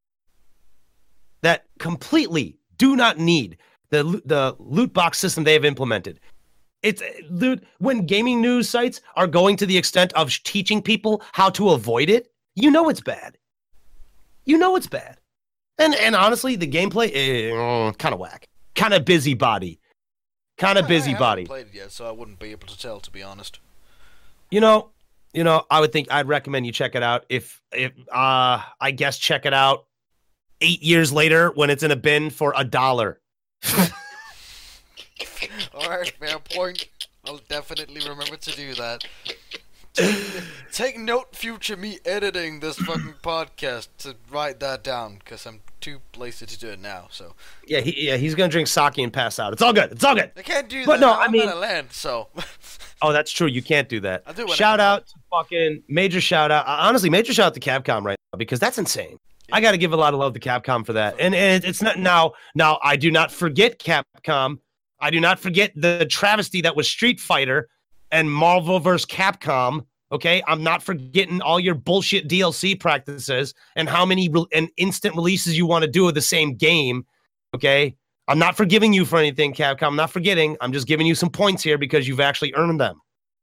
that completely do not need the the loot box system they have implemented. It's when gaming news sites are going to the extent of teaching people how to avoid it. You know it's bad. You know it's bad. And and honestly, the gameplay eh, kind of whack, kind of busybody, kind of busybody. I haven't played it yet, so I wouldn't be able to tell, to be honest. You know, you know, I would think I'd recommend you check it out. If if uh, I guess check it out. Eight years later, when it's in a bin for a dollar. All right, fair point. I'll definitely remember to do that. Take, take note, future me editing this fucking podcast, to write that down, because I'm too lazy to do it now. So yeah, he, yeah, he's gonna drink sake and pass out. It's all good. It's all good. I can't do but that. No, I'm I mean, out of land, so. Oh, that's true. You can't do that. I'll do shout out to fucking major shout out. Honestly, major shout out to Capcom right now because that's insane. I got to give a lot of love to Capcom for that. And, and it's not now, now I do not forget Capcom. I do not forget the travesty that was Street Fighter and Marvel versus Capcom. Okay. I'm not forgetting all your bullshit D L C practices and how many re- and instant releases you want to do of the same game. Okay. I'm not forgiving you for anything, Capcom. I'm not forgetting. I'm just giving you some points here because you've actually earned them.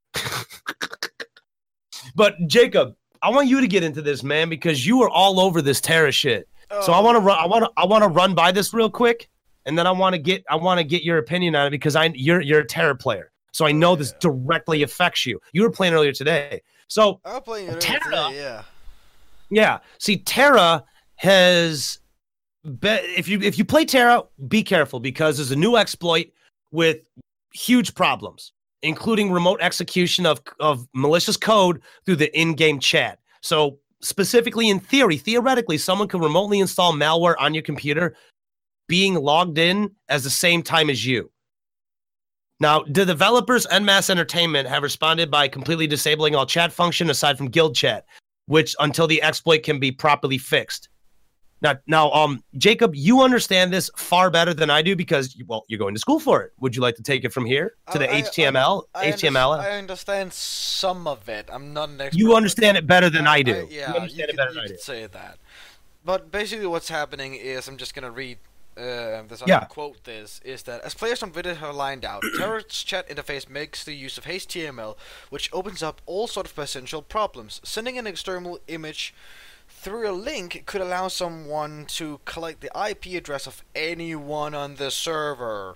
But Jacob, I want you to get into this, man, because you are all over this Terra shit. Oh. So I want to run. I want to. I want to run by this real quick, and then I want to get. I want to get your opinion on it because I you're you're a Terra player, so I know oh, yeah. this directly affects you. You were playing earlier today, so I was playing earlier Terra. Today, yeah. Yeah. See, Terra has. Be, if you if you play Terra, be careful because there's a new exploit with huge problems, including remote execution of, of malicious code through the in-game chat. So specifically in theory, theoretically, someone could remotely install malware on your computer being logged in as the same time as you. Now, the developers en masse Entertainment have responded by completely disabling all chat function aside from guild chat, which until the exploit can be properly fixed. Now, now, um, Jacob, you understand this far better than I do because, well, you're going to school for it. Would you like to take it from here to the I, H T M L? I, I, H T M L? Under, I understand some of it. I'm not an expert. You understand it better than I, I do. I, yeah, you understand you it could, better you than I could do. say that. But basically, what's happening is I'm just gonna read. Uh, this Yeah. quote this is that as players on Reddit have lined out, Terra's chat interface makes the use of H T M L, which opens up all sort of potential problems. Sending an external image through a link could allow someone to collect the I P address of anyone on the server.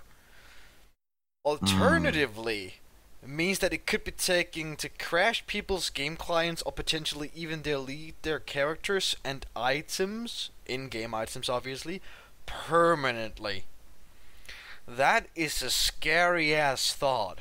Alternatively, it means that it could be taking to crash people's game clients or potentially even delete their characters and items, in-game items obviously, permanently. That is a scary ass thought.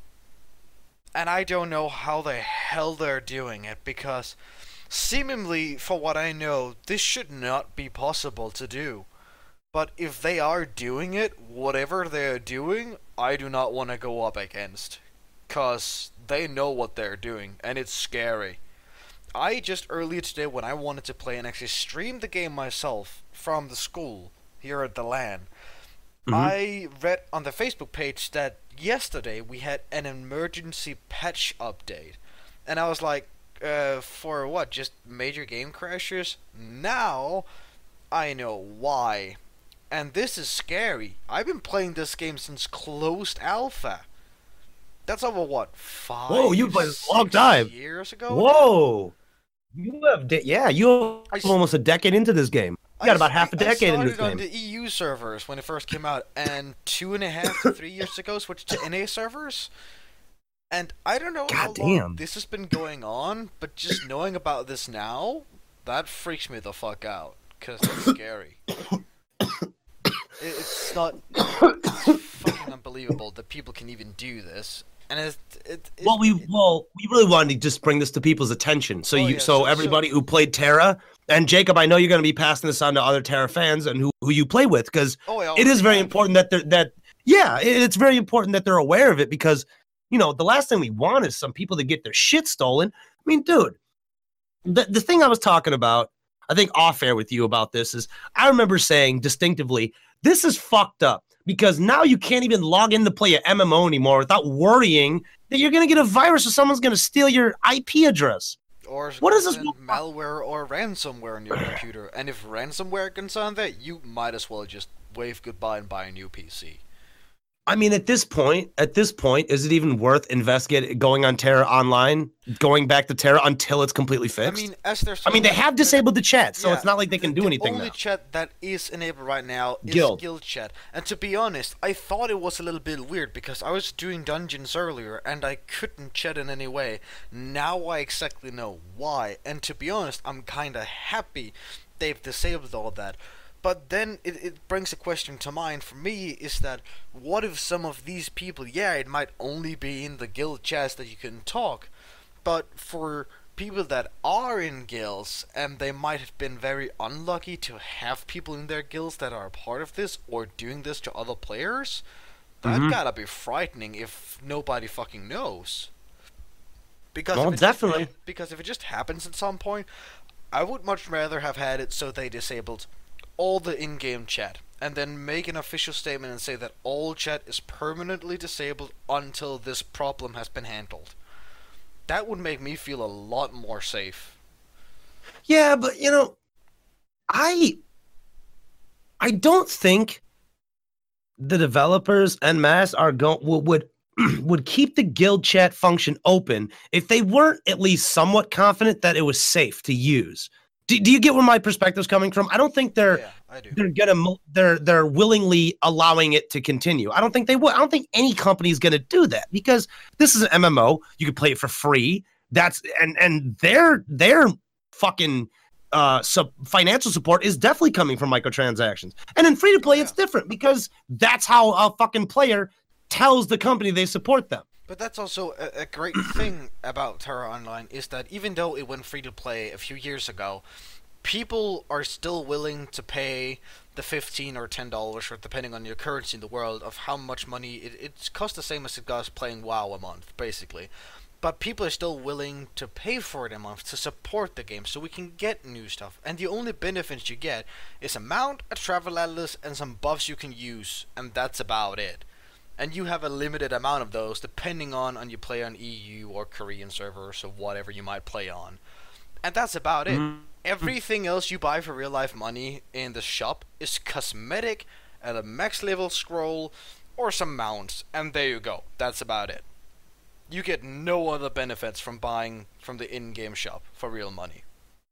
And I don't know how the hell they're doing it, because seemingly, for what I know, this should not be possible to do. But if they are doing it, whatever they're doing, I do not want to go up against. Cause they know what they're doing, and it's scary. I just earlier today, when I wanted to play and actually stream the game myself from the school here at the LAN, mm-hmm. I read on the Facebook page that yesterday we had an emergency patch update. And I was like, uh, for what? Just major game crashes? Now I know why. And this is scary. I've been playing this game since closed alpha. That's over what, five? Whoa, you played a long time. Years ago. Whoa, you have, de- yeah, you have almost a decade into this game. You got I, about half a decade in this game. I started on the E U servers when it first came out, and two and a half to three years ago switched to N A servers. And I don't know God how damn. long this has been going on, but just knowing about this now, that freaks me the fuck out, because it's scary. it, it's not. It's fucking unbelievable that people can even do this. And it, it, it, well, we it, well we really wanted to just bring this to people's attention. So oh, you, yeah, so, so everybody so, who played Terra, and Jacob, I know you're going to be passing this on to other Terra fans and who, who you play with, because oh, it is very have. important that they're that yeah, it, it's very important that they're aware of it, because you know the last thing we want is some people to get their shit stolen. I mean, dude, the the thing I was talking about, I think off air with you about this is I remember saying distinctively, this is fucked up. Because now you can't even log in to play an M M O anymore without worrying that you're going to get a virus or someone's going to steal your I P address. Or what is this malware or ransomware on your computer? And if ransomware gets on there, you might as well just wave goodbye and buy a new P C. I mean, at this point, at this point, is it even worth investigating going on Terra Online, going back to Terra until it's completely fixed? I mean, as there's I mean, they have disabled the chat, so yeah, it's not like they can do the anything. The only now. chat that is enabled right now is Guild. Guild chat. And to be honest, I thought it was a little bit weird because I was doing dungeons earlier and I couldn't chat in any way. Now I exactly know why. And to be honest, I'm kind of happy they've disabled all that. But then it, it brings a question to mind for me, is that what if some of these people, yeah, it might only be in the guild chats that you can talk, but for people that are in guilds and they might have been very unlucky to have people in their guilds that are a part of this or doing this to other players, that mm-hmm. gotta be frightening if nobody fucking knows. Because well, if it definitely. Just, because if it just happens at some point, I would much rather have had it so they disabled all the in-game chat, and then make an official statement and say that all chat is permanently disabled until this problem has been handled. That would make me feel a lot more safe. Yeah, but you know, I I don't think the developers en masse are going would would keep the guild chat function open if they weren't at least somewhat confident that it was safe to use. Do, do you get where my perspective's coming from? I don't think they're yeah, I do. they're gonna they're they're willingly allowing it to continue. I don't think they would. I don't think any company is gonna do that, because this is an M M O. You can play it for free. That's and and their their fucking uh sub financial support is definitely coming from microtransactions. And in free to play, yeah. it's different, because that's how a fucking player tells the company they support them. But that's also a, a great thing about Terra Online, is that even though it went free to play a few years ago, people are still willing to pay the fifteen or ten dollars, or depending on your currency in the world, of how much money it, it costs the same as it costs playing WoW a month, basically. but people are still willing to pay for it a month to support the game so we can get new stuff. And the only benefits you get is a mount, a travel atlas, and some buffs you can use, and that's about it. And you have a limited amount of those depending on on you play on E U or Korean servers or whatever you might play on. And that's about it. Mm-hmm. Everything else you buy for real life money in the shop is cosmetic and a max level scroll or some mounts, and there you go. That's about it. You get no other benefits from buying from the in-game shop for real money.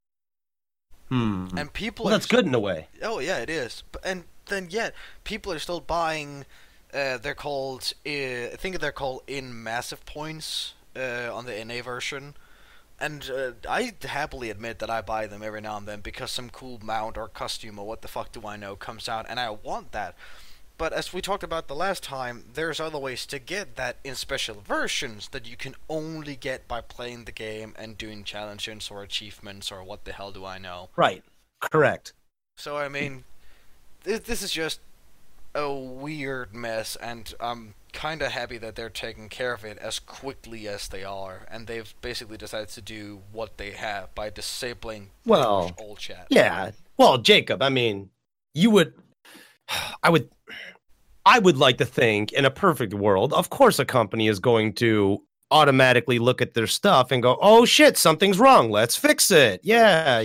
Hmm. And people well, that's st- good in a way. Oh yeah, it is. But, and then yet people are still buying. Uh, they're called. Uh, I think they're called in massive points uh, on the N A version. And uh, I happily admit that I buy them every now and then because some cool mount or costume or what the fuck do I know comes out, and I want that. But as we talked about the last time, there's other ways to get that in special versions that you can only get by playing the game and doing challenges or achievements or what the hell do I know. Right. Correct. So, I mean, th- this is just a weird mess, and I'm kind of happy that they're taking care of it as quickly as they are, and they've basically decided to do what they have by disabling well, old chat. Yeah. Well, Jacob, I mean, you would, I would, I would like to think in a perfect world, of course, a company is going to automatically look at their stuff and go, "Oh shit, something's wrong. Let's fix it." Yeah.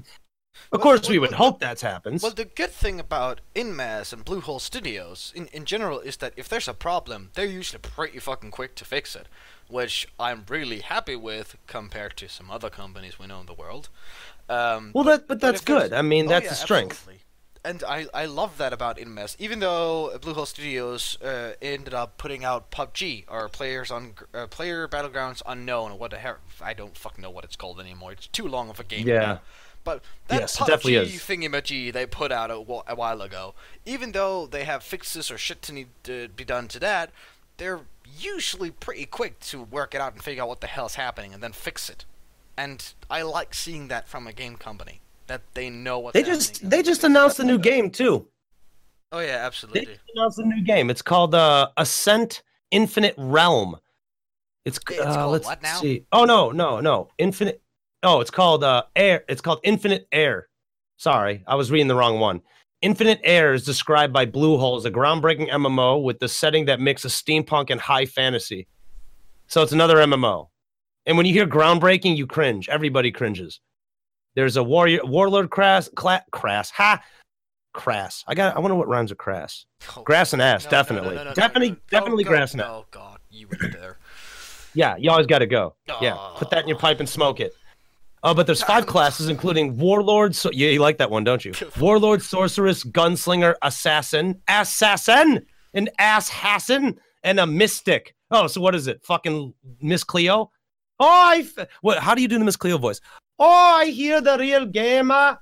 Of well, course, well, we would well, hope that happens. Well, the good thing about Inmass and Bluehole Studios, in, in general, is that if there's a problem, they're usually pretty fucking quick to fix it, which I'm really happy with compared to some other companies we know in the world. Um, well, that, but that's but good. I mean, oh, that's yeah, a strength. Absolutely. And I, I love that about Inmass. Even though Bluehole Studios uh, ended up putting out P U B G, or Players on uh, Player Battlegrounds Unknown, or what the hell, I don't fucking know what it's called anymore. It's too long of a game. Yeah. Now. But that yes, P U B G thingy-majig they put out a, a while ago, even though they have fixes or shit to need to be done to that, they're usually pretty quick to work it out and figure out what the hell's happening and then fix it. And I like seeing that from a game company, that they know what they just they just announced a new game too. Oh yeah, absolutely. They announced a new game. It's called uh, Ascent Infinite Realm. It's, it's uh, called let's what now? see. Oh no, no, no. Infinite. Oh, it's called uh, Air. It's called Infinite Air. Sorry, I was reading the wrong one. Infinite Air is described by Bluehole as a groundbreaking M M O with the setting that mixes steampunk and high fantasy. So it's another M M O. And when you hear groundbreaking, you cringe. Everybody cringes. There's a warrior, warlord crass, cla- crass, ha, crass. I got. I wonder what rhymes with crass. Oh, grass and ass, no, definitely, no, no, no, no, definitely, no, no. definitely oh, grass God, and ass. Oh God, you were there. Yeah, you always got to go. Yeah, Oh. put that in your pipe and smoke it. Uh, but there's five classes, including Warlord. So- yeah, you like that one, don't you? Warlord, Sorceress, Gunslinger, Assassin, Assassin, an Ass-hassin, and a Mystic. Oh, so what is it? Fucking Miss Cleo? Oh, I f- what? How do you do the Miss Cleo voice? Oh, I hear the real gamer.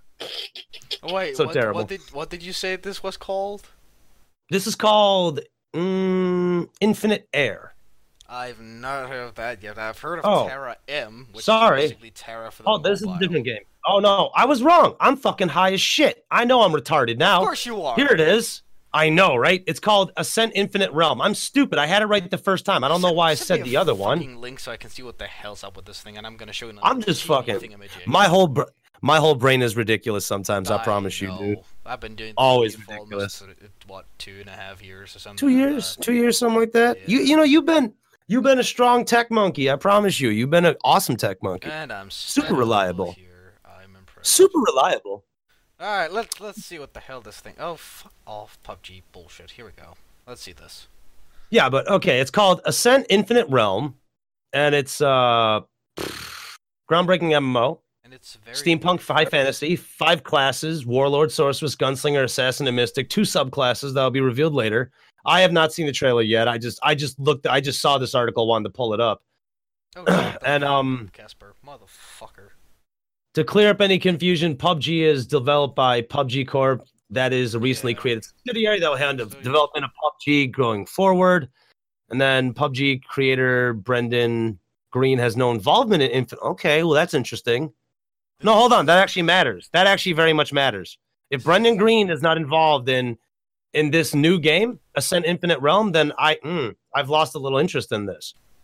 Wait, So what, terrible. What did what did you say this was called? This is called mm, Infinite Air. I've not heard of that yet. I've heard of Oh. Terra M, which Sorry. is basically Terra for the Oh, this mobile. is a different game. Oh, no, I was wrong. I'm fucking high as shit. I know I'm retarded now. Of course you are. Here it is. I know, right? It's called Ascent Infinite Realm. I'm stupid. I had it right the first time. I don't know why I Send said me the a other one. fucking link so I can see what the hell's up with this thing, and I'm gonna show you. I'm just fucking. thingamajig. My whole br- my whole brain is ridiculous sometimes. I, I promise you, know. dude. I've been doing this Always for ridiculous. almost, uh, what, two and a half years or something. Two like years, that. two years, something like that. Yeah. You, you know, you've been, you've been a strong tech monkey. I promise you. You've been an awesome tech monkey. And I'm Super still reliable. Here. I'm impressed. Super reliable. All right, let's let's see what the hell this thing. Oh, fuck off, P U B G bullshit. Here we go. Let's see this. Yeah, but okay, it's called Ascent Infinite Realm, and it's uh, groundbreaking M M O. And it's very Steampunk, high fantasy, five classes: Warlord, Sorceress, Gunslinger, Assassin, and Mystic. Two subclasses that'll be revealed later. I have not seen the trailer yet. I just, I just looked. I just saw this article, wanted to pull it up. Oh, shut the And, fuck um, up, Casper, motherfucker. To clear up any confusion, P U B G is developed by P U B G Corp. That is a recently Yeah. created subsidiary that will handle So, yeah. development of P U B G going forward. And then P U B G creator Brendan Green has no involvement in Infinite. Okay, well that's interesting. No, hold on. That actually matters. That actually very much matters. If Brendan Green is not involved in in this new game, Ascent Infinite Realm, then I mm, I've lost a little interest in this.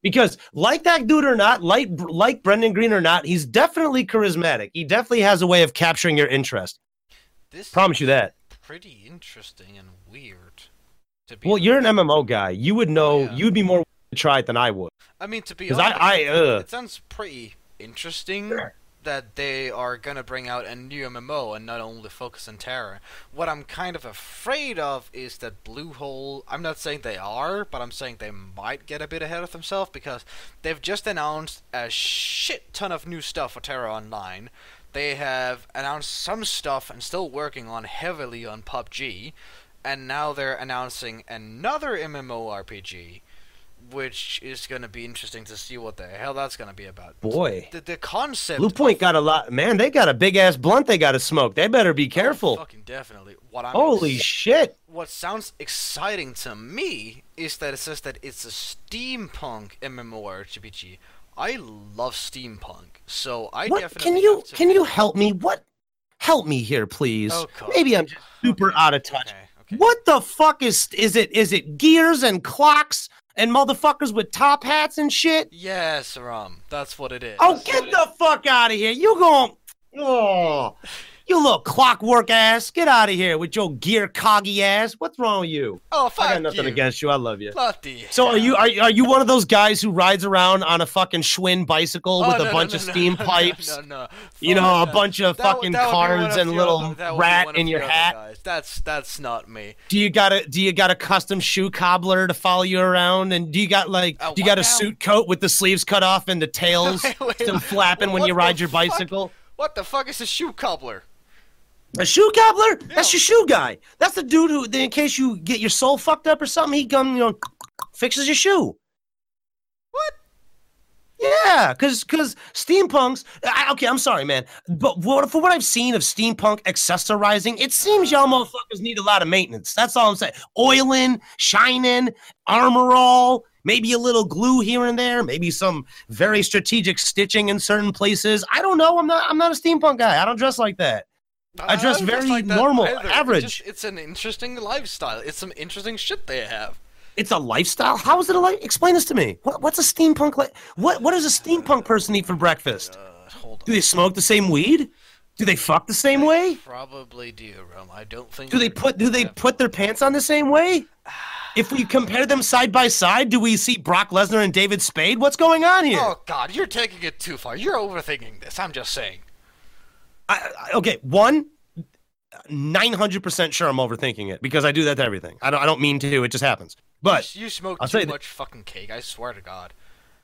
Because like that dude or not, like like Brendan Green or not, he's definitely charismatic. He definitely has a way of capturing your interest. This Promise you that. Pretty interesting and weird. To be well, honest. You're an M M O guy. You would know. Oh, yeah. You'd be more willing to try it than I would. I mean, to be honest, I, I, uh, it sounds pretty interesting sure. that they are gonna bring out a new M M O and not only focus on Terra. What I'm kind of afraid of is that Bluehole. I'm not saying they are, but I'm saying they might get a bit ahead of themselves because they've just announced a shit ton of new stuff for Terra Online. They have announced some stuff and still working on heavily on P U B G, and now they're announcing another MMORPG, which is going to be interesting to see what the hell that's going to be about. Boy. The, the concept... Bluepoint got a lot... Man, they got a big-ass blunt they got to smoke. They better be careful. Oh, fucking definitely. What I'm Holy ex- shit. What sounds exciting to me is that it says that it's a steampunk MMORPG. I love steampunk, so I what? definitely... Can you, can you help me? What? Help me here, please. Oh, Maybe I'm just super okay. out of touch. Okay. Okay. What the fuck is... Is it? Is it gears and clocks? And motherfuckers with top hats and shit? Yes, Rum. That's what it is. Oh, get the fuck out of here. You going... Oh, you little clockwork ass. Get out of here with your gear coggy ass. What's wrong with you? Oh, fuck I got nothing you. against you. I love you. Bloody so are you are, are you one of those guys who rides around on a fucking Schwinn bicycle oh, with no, a bunch no, of no, steam no, pipes? No, no, no. You know, no. a bunch of that, fucking that cards and a little other, rat in your hat. Guys. That's that's not me. Do you got a do you got a custom shoe cobbler to follow you around? And do you got like uh, do you got a now? suit coat with the sleeves cut off and the tails wait, wait, still flapping when you ride your fuck? bicycle? What the fuck is a shoe cobbler? A shoe cobbler? Yeah. That's your shoe guy. That's the dude who, in case you get your soul fucked up or something, he come, you know, fixes your shoe. What? Yeah, because because steampunks. I, okay, I'm sorry, man, but what, for what I've seen of steampunk accessorizing, it seems y'all motherfuckers need a lot of maintenance. That's all I'm saying. Oiling, shining, armor all. Maybe a little glue here and there. Maybe some very strategic stitching in certain places. I don't know. I'm not. I'm not a steampunk guy. I don't dress like that. I dress I very like normal, either. average. It's, just, it's an interesting lifestyle. It's some interesting shit they have. It's a lifestyle? How is it a life? Explain this to me. What, what's a steampunk like? What What does a steampunk person eat for breakfast? Uh, hold on. Do they smoke the same weed? Do they fuck the same they way? Probably do, Rum. I don't think. Do they put Do they put their pants on the same way? If we compare them side by side, do we see Brock Lesnar and David Spade? What's going on here? Oh God, you're taking it too far. You're overthinking this. I'm just saying. I, I, okay, one, nine hundred percent sure I'm overthinking it because I do that to everything. I don't I don't mean to. It just happens. But you, you smoke I'll too much fucking cake. I swear to God.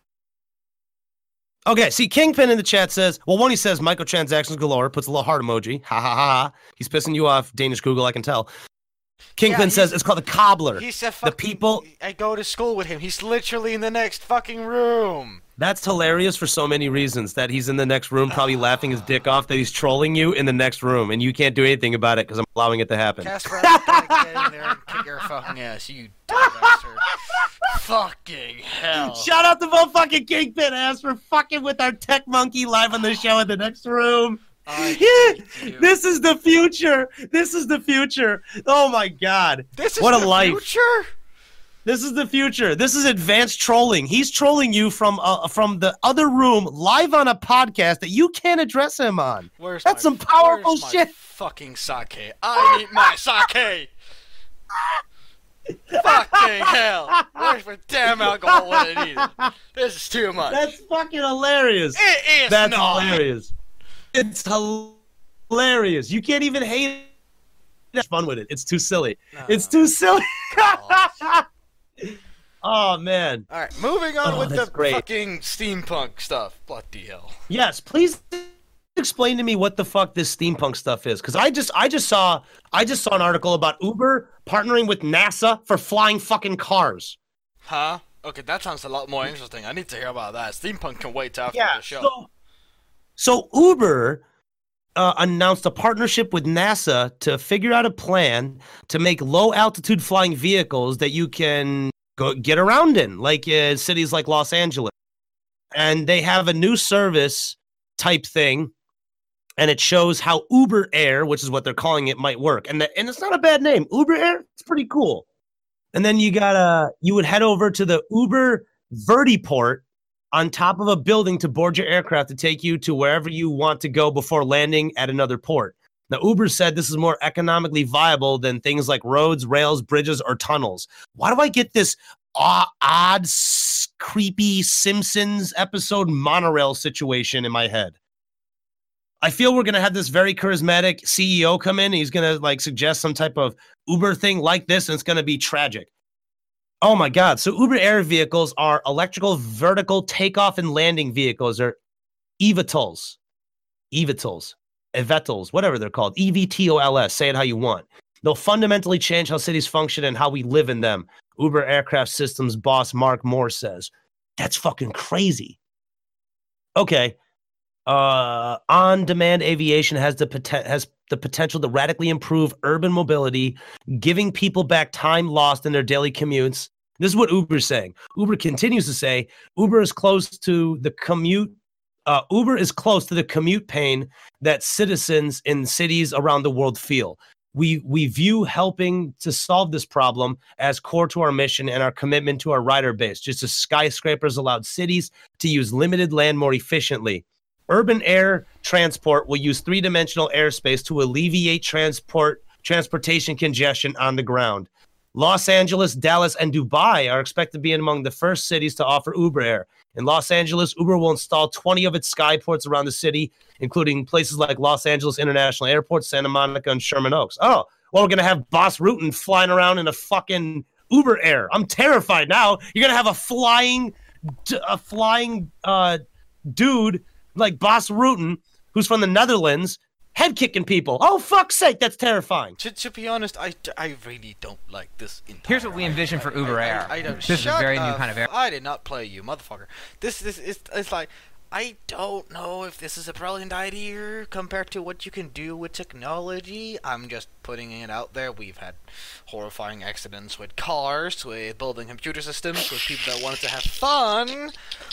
Okay, see, Kingpin in the chat says, well, one, he says microtransactions galore, puts a little heart emoji. Ha ha ha ha. He's pissing you off, Danish Google, I can tell. Kingpin yeah, says it's called the cobbler. He said, the people. I go to school with him. He's literally in the next fucking room. That's hilarious for so many reasons. That he's in the next room, probably laughing his dick off. That he's trolling you in the next room, and you can't do anything about it because I'm allowing it to happen. Casper, I'm gonna get in there and kick your fucking ass, you dumb bastard. Fucking hell! Shout out to motherfucking Kingpin ass for fucking with our tech monkey live on the show in the next room. Yeah, this is the future. This is the future. Oh my God! This is what a the life. Future? This is the future. This is advanced trolling. He's trolling you from uh, from the other room live on a podcast that you can't address him on. Where's That's my, some powerful where's my shit. Fucking sake. I need my sake. Fucking hell. Where's my damn alcohol when I need it? This is too much. That's fucking hilarious. It is That's not. hilarious. It's hilarious. You can't even hate it. Have fun with it. It's too silly. No. It's too silly. Oh, man. All right, moving on oh, with the great. fucking steampunk stuff. Bloody hell. Yes, please explain to me what the fuck this steampunk stuff is, because I just I just saw I just saw an article about Uber partnering with NASA for flying fucking cars. Huh? Okay, that sounds a lot more interesting. I need to hear about that. Steampunk can wait after yeah, the show. So, so Uber uh, announced a partnership with NASA to figure out a plan to make low-altitude flying vehicles that you can go get around in, like uh, cities like Los Angeles. And they have a new service type thing, and it shows how Uber Air, which is what they're calling it, might work. And the, and it's not a bad name. Uber Air, it's pretty cool. And then you gotta, you would head over to the Uber vertiport on top of a building to board your aircraft to take you to wherever you want to go before landing at another port. Now, Uber said this is more economically viable than things like roads, rails, bridges, or tunnels. Why do I get this odd, odd creepy Simpsons episode monorail situation in my head? I feel we're going to have this very charismatic C E O come in. And he's going to like suggest some type of Uber thing like this, and it's going to be tragic. Oh my God. So Uber Air vehicles are electrical vertical takeoff and landing vehicles, or E V T O Ls. E V T O Ls. E V T O Ls, whatever they're called. E V T O L S. Say it how you want. They'll fundamentally change how cities function and how we live in them. Uber Aircraft Systems boss Mark Moore says. That's fucking crazy. Okay. Uh, on-demand aviation has the poten- has the potential to radically improve urban mobility, giving people back time lost in their daily commutes. This is what Uber's saying. Uber continues to say Uber is close to the commute. Uh, Uber is close to the commute pain that citizens in cities around the world feel. We we view helping to solve this problem as core to our mission and our commitment to our rider base, just as skyscrapers allowed cities to use limited land more efficiently. Urban air transport will use three-dimensional airspace to alleviate transport transportation congestion on the ground. Los Angeles, Dallas, and Dubai are expected to be among the first cities to offer Uber Air. In Los Angeles, Uber will install twenty of its skyports around the city, including places like Los Angeles International Airport, Santa Monica, and Sherman Oaks. Oh, well, we're going to have Boss Rutan flying around in a fucking Uber Air. I'm terrified now. You're going to have a flying, a flying uh, dude like Boss Rutan, who's from the Netherlands, head kicking people. Oh, fuck's sake, that's terrifying. To, to be honest, I, I really don't like this entire Here's what we envision for Uber I, Air. I, I, I don't, this is a very new kind of air. I did not play you, motherfucker. This, this is, it's like, I don't know if this is a brilliant idea compared to what you can do with technology. I'm just putting it out there. We've had horrifying accidents with cars, with building computer systems, with people that wanted to have fun.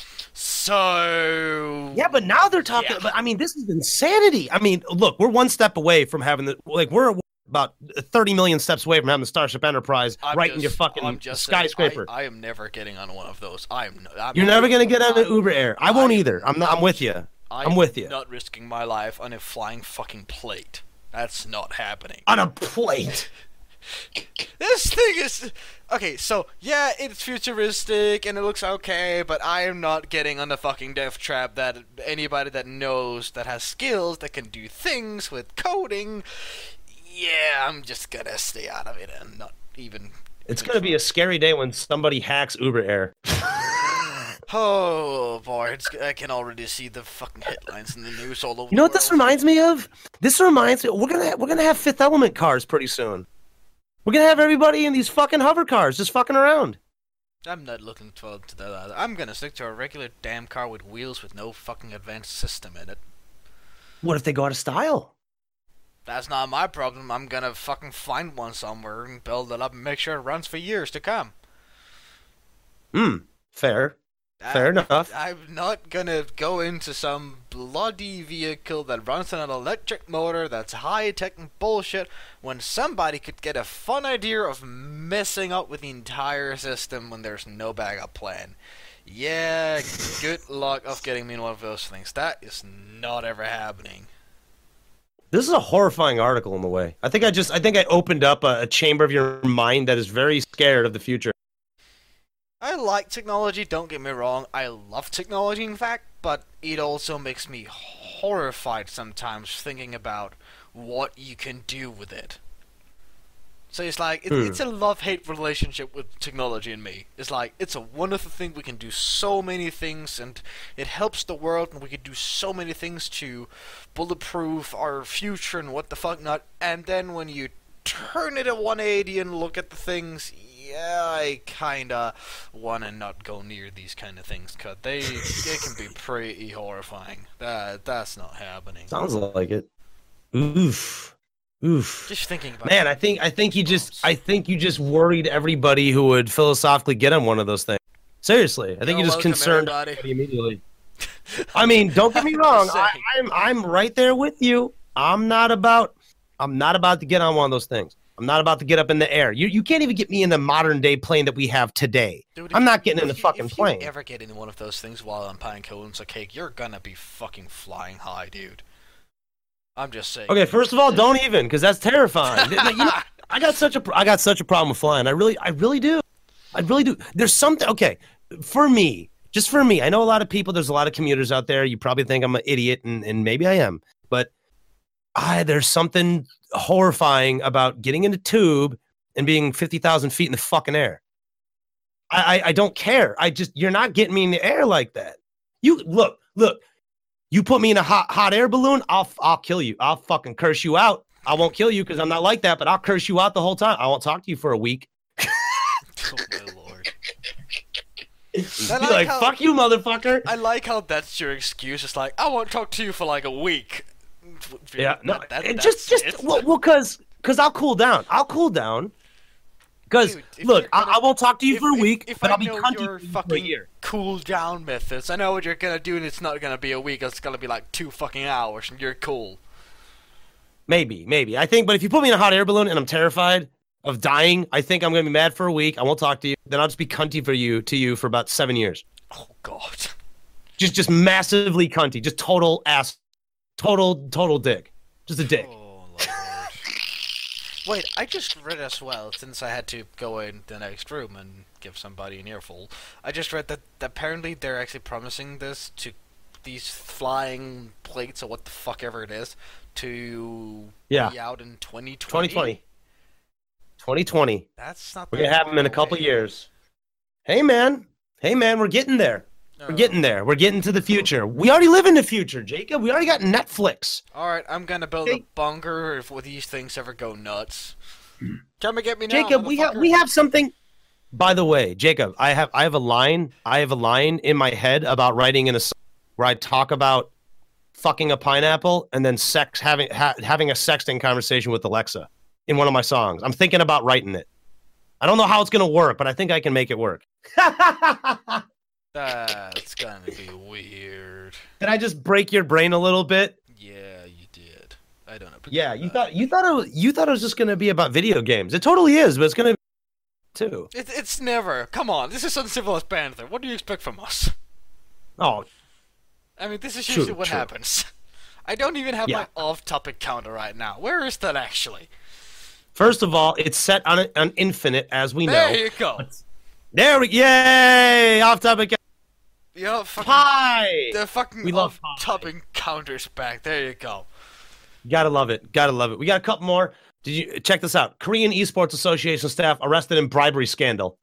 So yeah, but now they're talking. Yeah. But I mean, this is insanity. I mean, look, we're one step away from having the like we're about thirty million steps away from having the Starship Enterprise I'm right just, in your fucking I'm just skyscraper. Saying, I, I am never getting on one of those. I'm. I'm You're never gonna get on an Uber Air. I won't I, either. I'm not. I'm with you. I'm, I'm with you. Not risking my life on a flying fucking plate. That's not happening. On a plate. This thing is okay. So yeah, it's futuristic and it looks okay, but I am not getting on the fucking death trap that anybody that knows that has skills that can do things with coding. Yeah, I'm just gonna stay out of it and not even. It's gonna be a scary day when somebody hacks Uber Air. Oh boy, it's, I can already see the fucking headlines in the news all over. You know the what this world. reminds me of? This reminds me. We're gonna we're gonna have Fifth Element cars pretty soon. We're gonna have everybody in these fucking hover cars just fucking around. I'm not looking forward to that either. I'm gonna stick to a regular damn car with wheels with no fucking advanced system in it. What if they go out of style? That's not my problem. I'm gonna fucking find one somewhere and build it up and make sure it runs for years to come. Hmm. Fair. Fair I, enough. I'm not gonna go into some bloody vehicle that runs on an electric motor that's high-tech and bullshit when somebody could get a fun idea of messing up with the entire system when there's no backup plan. Yeah, good luck of getting me in one of those things. That is not ever happening. This is a horrifying article in the way. I think I just I think I opened up a, a chamber of your mind that is very scared of the future. I like technology, don't get me wrong. I love technology, in fact, but it also makes me horrified sometimes thinking about what you can do with it. So it's like, it, hmm. it's a love-hate relationship with technology and me. It's like, it's a wonderful thing, we can do so many things, and it helps the world, and we can do so many things to bulletproof our future and what the fuck not, and then when you turn it at one eighty and look at the things, yeah, I kinda wanna not go near these kind of things, cause they they can be pretty horrifying. That that's not happening. Sounds like it. Oof, oof. Just thinking about man, I think I think you just I think you just worried everybody who would philosophically get on one of those things. Seriously, I think You're you just welcome, concerned everybody. everybody immediately. I mean, don't get me wrong. I, I'm I'm right there with you. I'm not about I'm not about to get on one of those things. I'm not about to get up in the air. You you can't even get me in the modern day plane that we have today. Dude, I'm not getting in the you, fucking if plane. If you ever get in one of those things while I'm pine cones a cake, you're gonna be fucking flying high, dude. I'm just saying. Okay, first of all, don't even, because that's terrifying. you know, I got such a I got such a problem with flying. I really I really do. I really do. There's something. Okay, for me, just for me. I know a lot of people. There's a lot of commuters out there. You probably think I'm an idiot, and and maybe I am, but I there's something horrifying about getting in a tube and being fifty thousand feet in the fucking air. I, I I don't care. I just you're not getting me in the air like that. You look look. You put me in a hot hot air balloon, I'll I'll kill you. I'll fucking curse you out. I won't kill you because I'm not like that, but I'll curse you out the whole time. I won't talk to you for a week. Oh my lord! Be like, like how, fuck you, motherfucker. I like how that's your excuse. It's like I won't talk to you for like a week. Yeah, no, that, that, just just it. well, well, cause cause I'll cool down. I'll cool down. Because look, I, I won't talk to you if, for a week, if, if but I I'll be know cunty your for fucking a year. Cool down methods. I know what you're gonna do, and it's not gonna be a week. It's gonna be like two fucking hours, and you're cool. Maybe, maybe. I think, but if you put me in a hot air balloon and I'm terrified of dying, I think I'm gonna be mad for a week. I won't talk to you. Then I'll just be cunty for you to you for about seven years. Oh God. Just, just massively cunty. Just total ass. Total, total dick. Just a dick. Oh, Lord. Wait, I just read as well, since I had to go in the next room and give somebody an earful. I just read that apparently they're actually promising this to these flying plates or what the fuck ever it is to yeah. be out in twenty twenty. twenty twenty. twenty twenty. That's not. We're gonna have them in a couple away. years. Hey man, hey man, we're getting there. We're getting there. We're getting to the future. We already live in the future, Jacob. We already got Netflix. All right, I'm gonna build hey. a bunker if these things ever go nuts. Come and get me now, Jacob. We have we have something. By the way, Jacob, I have I have a line. I have a line in my head about writing in a song where I talk about fucking a pineapple and then sex having ha, having a sexting conversation with Alexa in one of my songs. I'm thinking about writing it. I don't know how it's gonna work, but I think I can make it work. That's gonna be weird. Did I just break your brain a little bit? Yeah, you did. I don't know. Yeah, you thought you thought it was, you thought it was just gonna be about video games. It totally is, but it's gonna be too. It, it's never. Come on, this is Uncivilized Panther. What do you expect from us? Oh, I mean, this is usually true, what true. happens. I don't even have yeah. my off-topic counter right now. Where is that actually? First of all, it's set on an infinite, as we there know. There you go. There we yay! Off-topic. Yo, fucking, pie! The fucking we love off-topic counters back. There you go. Gotta love it. Gotta love it. We got a couple more. Did you check this out? Korean Esports Association staff arrested in bribery scandal.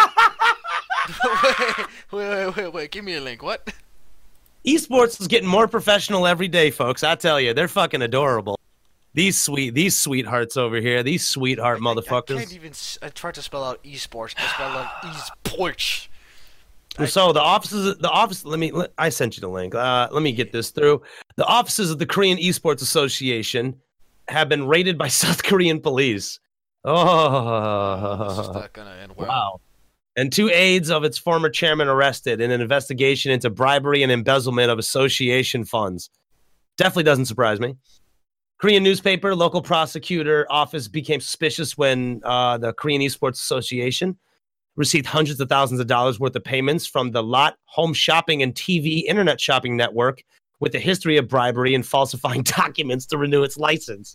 wait, wait, wait, wait, wait. Give me a link. What? Esports is getting more professional every day, folks. I tell you, they're fucking adorable. These sweet, these sweethearts over here. These sweetheart motherfuckers. I can't even. I tried to spell out esports. I spelled out esports. So the offices, the office. Let me. Let, I sent you the link. Uh, let me get this through. The offices of the Korean Esports Association have been raided by South Korean police. Oh, this is not gonna end well. Wow. And two aides of its former chairman arrested in an investigation into bribery and embezzlement of association funds. Definitely doesn't surprise me. Korean newspaper, local prosecutor office became suspicious when uh, the Korean Esports Association received hundreds of thousands of dollars worth of payments from the Lot Home Shopping and T V Internet Shopping Network with a history of bribery and falsifying documents to renew its license.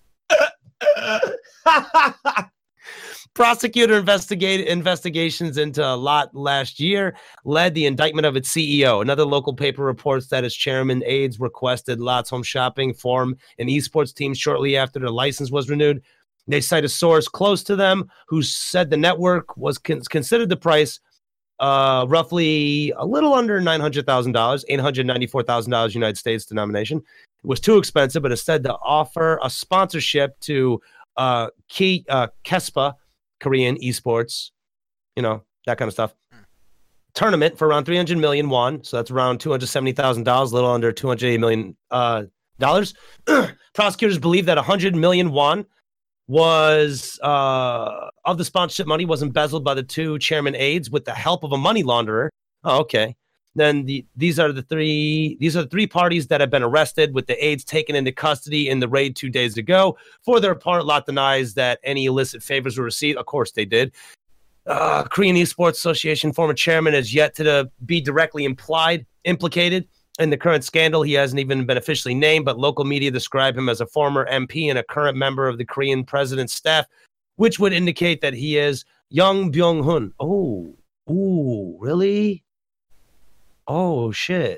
Prosecutor investigated investigations into Lot last year, led the indictment of its C E O. Another local paper reports that its chairman aides requested Lot's Home Shopping form an esports team shortly after the license was renewed. They cite a source close to them who said the network was con- considered the price uh, roughly a little under nine hundred thousand dollars, eight hundred ninety-four thousand dollars United States denomination. It was too expensive, but instead to offer a sponsorship to uh, Ki, uh, Kespa, Korean esports, you know, that kind of stuff. Mm. Tournament for around three hundred million won. So that's around two hundred seventy thousand dollars, a little under two hundred eighty million uh, dollars. Prosecutors believe that one hundred million won was uh, of the sponsorship money was embezzled by the two chairman aides with the help of a money launderer. Oh, okay. Then the, these are the three these are the three parties that have been arrested, with the aides taken into custody in the raid two days ago. For their part, Lot denies that any illicit favors were received. Of course they did. Uh, Korean Esports Association former chairman has yet to be directly implied implicated in the current scandal. He hasn't even been officially named, but local media describe him as a former M P and a current member of the Korean president's staff, which would indicate that he is Young Byung-hun. Oh, ooh, really? Oh, shit.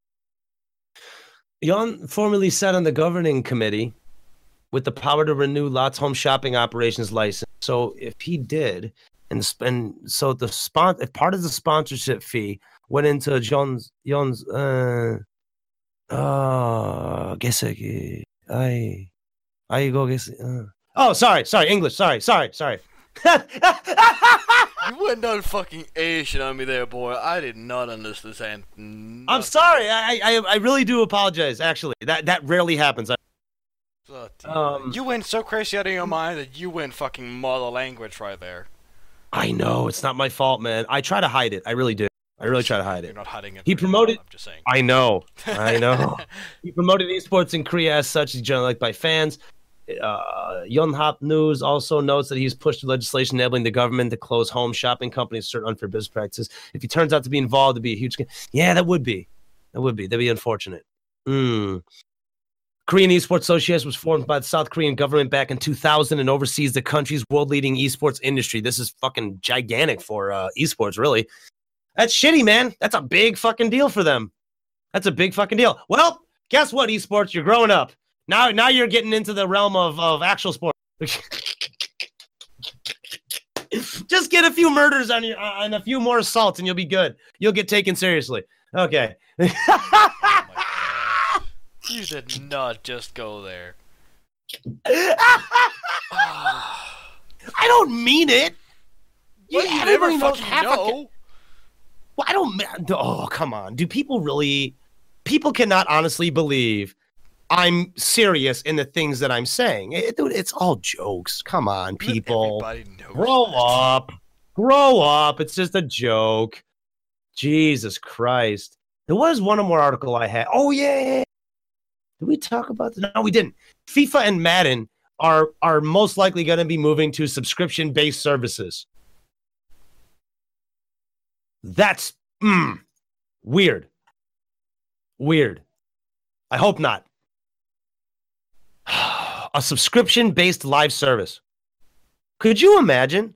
Yon formerly sat on the governing committee with the power to renew Lot's home shopping operations license. So if he did, and spend, so the spon- if part of the sponsorship fee went into John's, Yon's, uh, uh, guess I, I, I go guess, uh. Oh, sorry, sorry, English, sorry, sorry, sorry. You went on fucking Asian on me there, boy. I did not understand. Nothing. I'm sorry. I, I I really do apologize. Actually, that that rarely happens. Um, you went so crazy out of your mind that you went fucking mother language right there. I know it's not my fault, man. I try to hide it. I really do. I really try to hide it. You're not hiding it. He promoted. Well, I'm just saying. I know. I know. He promoted esports in Korea as such. He's generally liked by fans. Uh, Yonhap News also notes that he's pushed legislation enabling the government to close home shopping companies certain unfair business practices. If he turns out to be involved, it'd be a huge. Yeah, that would be. That would be. That'd be unfortunate. Mm. Korean Esports Association was formed by the South Korean government back in two thousand and oversees the country's world-leading esports industry. This is fucking gigantic for uh, esports, really. That's shitty, man. That's a big fucking deal for them. That's a big fucking deal. Well, guess what, esports? You're growing up. Now, now you're getting into the realm of, of actual sport. Just get a few murders on your uh, and a few more assaults, and you'll be good. You'll get taken seriously. Okay. Oh you did not just go there. I don't mean it. You, you never fucking know. A... Well, I don't. Oh, come on. Do people really? People cannot honestly believe I'm serious in the things that I'm saying. It, dude, it's all jokes. Come on, people. Grow that. up. Grow up. It's just a joke. Jesus Christ. There was one more article I had. Oh, yeah. Did we talk about this? No, we didn't. FIFA and Madden are, are most likely going to be moving to subscription-based services. That's mm, weird. Weird. I hope not. A subscription-based live service. Could you imagine?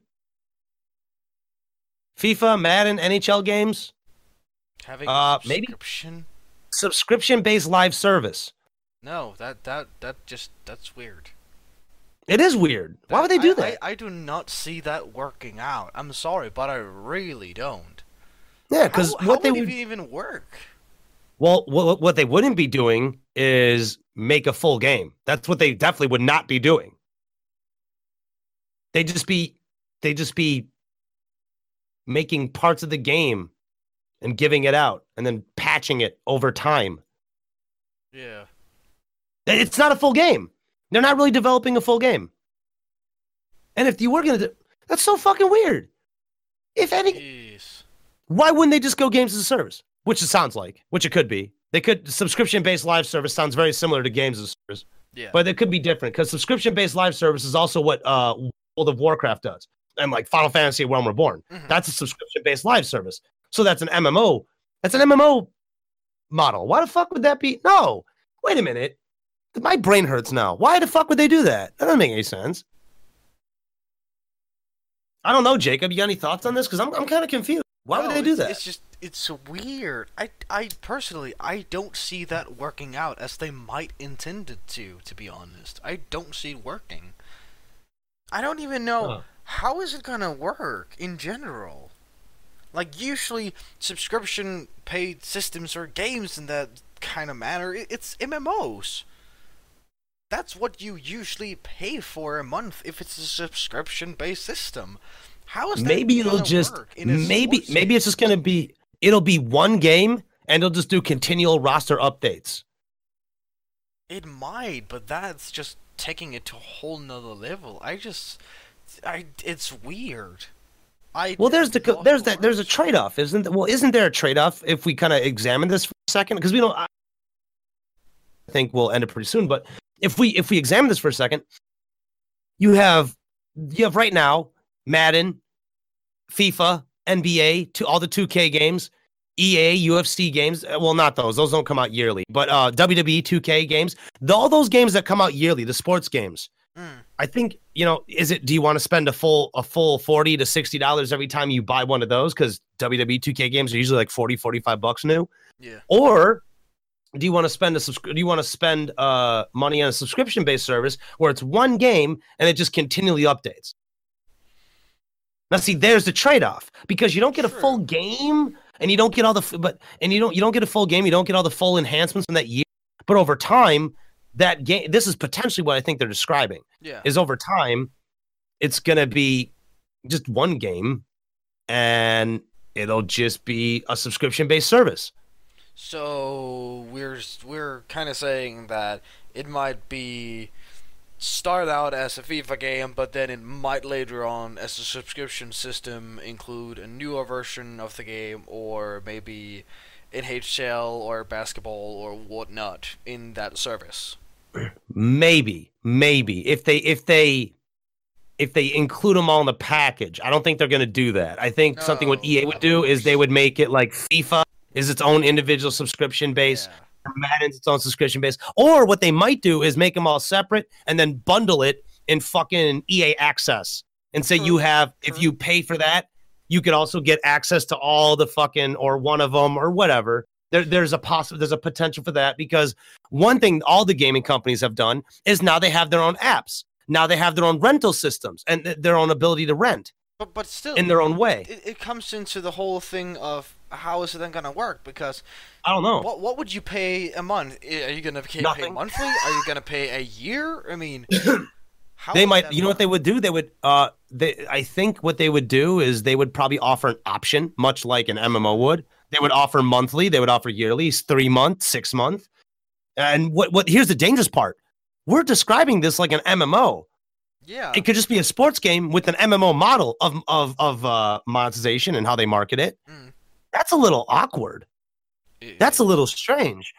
FIFA, Madden, N H L games? Having uh, a subscription? Maybe subscription-based live service. No, that, that, that just, that's weird. It is weird. Why would they do I, that? I, I do not see that working out. I'm sorry, but I really don't. Yeah, because what how they would it even work? Well, what what they wouldn't be doing is make a full game. That's what they definitely would not be doing. They just be they just be making parts of the game and giving it out and then patching it over time. Yeah. It's not a full game. They're not really developing a full game. And if you were going to do, that's so fucking weird. If any Jeez. Why wouldn't they just go games as a service? Which it sounds like, which it could be. They could subscription-based live service sounds very similar to games as a service. Yeah. But it could be different because subscription-based live service is also what uh, World of Warcraft does. And like Final Fantasy Realm Reborn. Mm-hmm. That's a subscription-based live service. So that's an M M O. That's an M M O model. Why the fuck would that be? No. Wait a minute. My brain hurts now. Why the fuck would they do that? That doesn't make any sense. I don't know, Jacob. You got any thoughts on this? Because I'm I'm kind of confused. Why no, would they do that? It's just, it's weird. I, I personally, I don't see that working out as they might intend it to, to be honest. I don't see it working. I don't even know, huh. how is it gonna work in general? Like, usually, subscription-paid systems or games in that kind of manner, it's M M Os. That's what you usually pay for a month if it's a subscription-based system. How is that maybe it'll just maybe maybe it's just gonna be it'll be one game and it'll just do continual roster updates. It might, but that's just taking it to a whole nother level. I just I it's weird. I Well, there's the of there's that course. there's a trade-off, isn't there? Well, isn't there a trade-off if we kind of examine this for a second? Because we don't. I think we'll end it pretty soon. But if we if we examine this for a second, you have you have right now Madden, FIFA, N B A, to all the two K games, E A, U F C games. Well, not those; those don't come out yearly. But uh, W W E two K games, the, all those games that come out yearly, the sports games. Mm. I think, you know, is it, do you want to spend a full, a full forty to sixty dollars every time you buy one of those? Cause W W E two K games are usually like forty, forty-five bucks new. Yeah. Or do you want to spend a, subscri- do you want to spend uh money on a subscription based service where it's one game and it just continually updates? Now, see, there's the trade-off because you don't get a Sure. full game and you don't get all the, f- but, and you don't, you don't get a full game. You don't get all the full enhancements in that year, but over time, that game, this is potentially what I think they're describing. Yeah. Is over time, it's going to be just one game and it'll just be a subscription based service. So we're we're kind of saying that it might be start out as a FIFA game, but then it might later on, as a subscription system, include a newer version of the game, or maybe N H L or basketball or whatnot in that service. Maybe, maybe if they if they if they include them all in the package. I don't think they're going to do that. I think something what E A would do is they would make it like FIFA is its own individual subscription base. Yeah. Madden's its own subscription base. Or what they might do is make them all separate and then bundle it in fucking E A Access and say True. you have, True. if you pay for that, you could also get access to all the fucking, or one of them or whatever. There, there's a possible, there's a potential for that because one thing all the gaming companies have done is now they have their own apps. Now they have their own rental systems and th- their own ability to rent But but still, in their own way. it, it comes into the whole thing of how is it then gonna work? Because I don't know. what what would you pay a month? Are you gonna pay, pay Nothing. monthly? Are you gonna pay a year? I mean, how They would might, that you know what work? they would do? They would, uh, they, I think what they would do is they would probably offer an option, much like an M M O would. They would offer monthly, they would offer yearly, three month, six month. And what, what, here's the dangerous part. We're describing this like an M M O. Yeah. It could just be a sports game with an M M O model of, of, of, uh, monetization and how they market it. Mm. That's a little awkward. It- That's a little strange.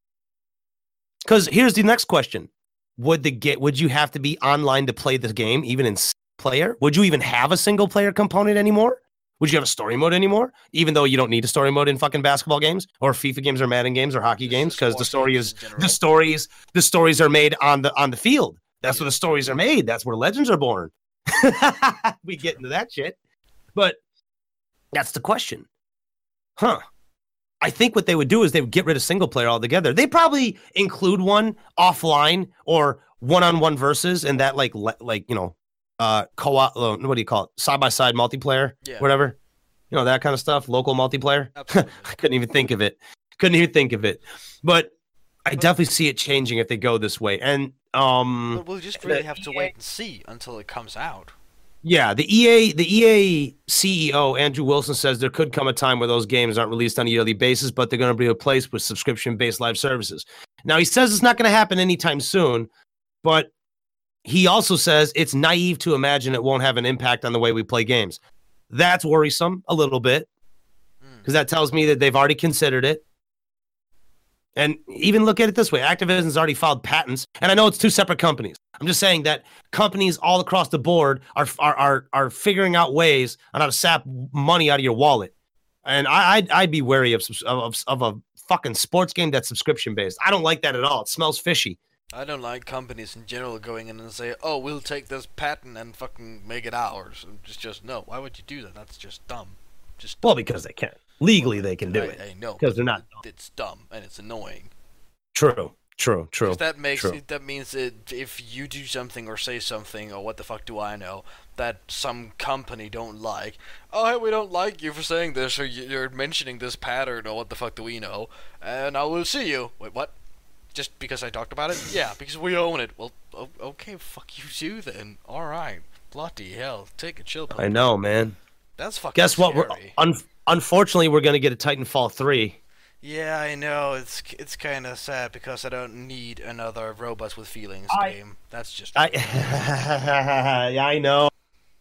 Because here's the next question: Would the get? Would you have to be online to play the game, even in s- player? Would you even have a single player component anymore? Would you have a story mode anymore? Even though you don't need a story mode in fucking basketball games or FIFA games or Madden games or hockey Just games, because the sports story games is in general. the stories. The stories are made on the on the field. That's where the stories are made. That's where legends are born. We get into that shit, but that's the question, huh? I think what they would do is they would get rid of single player altogether. They probably include one offline or one-on-one versus and that like le- like you know uh co-op uh, what do you call it, side by side multiplayer, Yeah. whatever, you know, that kind of stuff, local multiplayer. Absolutely. I couldn't even think of it. Couldn't even think of it. But I definitely see it changing if they go this way. And um But we'll just the really have to E A wait and see until it comes out. Yeah, the E A the E A C E O Andrew Wilson says there could come a time where those games aren't released on a yearly basis, but they're going to be replaced with subscription-based live services. Now, he says it's not going to happen anytime soon, but he also says it's naive to imagine it won't have an impact on the way we play games. That's worrisome a little bit because that tells me that they've already considered it. And even look at it this way, Activision's already filed patents, and I know it's two separate companies. I'm just saying that companies all across the board are are are, are figuring out ways on how to sap money out of your wallet. And I, I'd, I'd be wary of, of of a fucking sports game that's subscription based. I don't like that at all. It smells fishy. I don't like companies in general going in and say, "Oh, we'll take this patent and fucking make it ours." Just, just no. Why would you do that? That's just dumb. Just Well, because they can. Legally, they can do I, it. I know because they're not. It's dumb and it's annoying. True. True. True. 'Cause that makes true. it, that means that if you do something or say something or what the fuck do I know that some company don't like, oh hey, we don't like you for saying this or you- you're mentioning this pattern or what the fuck do we know, and I will sue you. Wait, what? Just because I talked about it? Yeah, because we own it. Well, o- okay, fuck you too then. All right, bloody hell, take a chill pill. I know, man. That's fucking Guess what? We're, scary. un- unfortunately, we're going to get a Titanfall three. Yeah, I know. It's it's kind of sad because I don't need another robots with feelings I- game. That's just I, yeah, I know.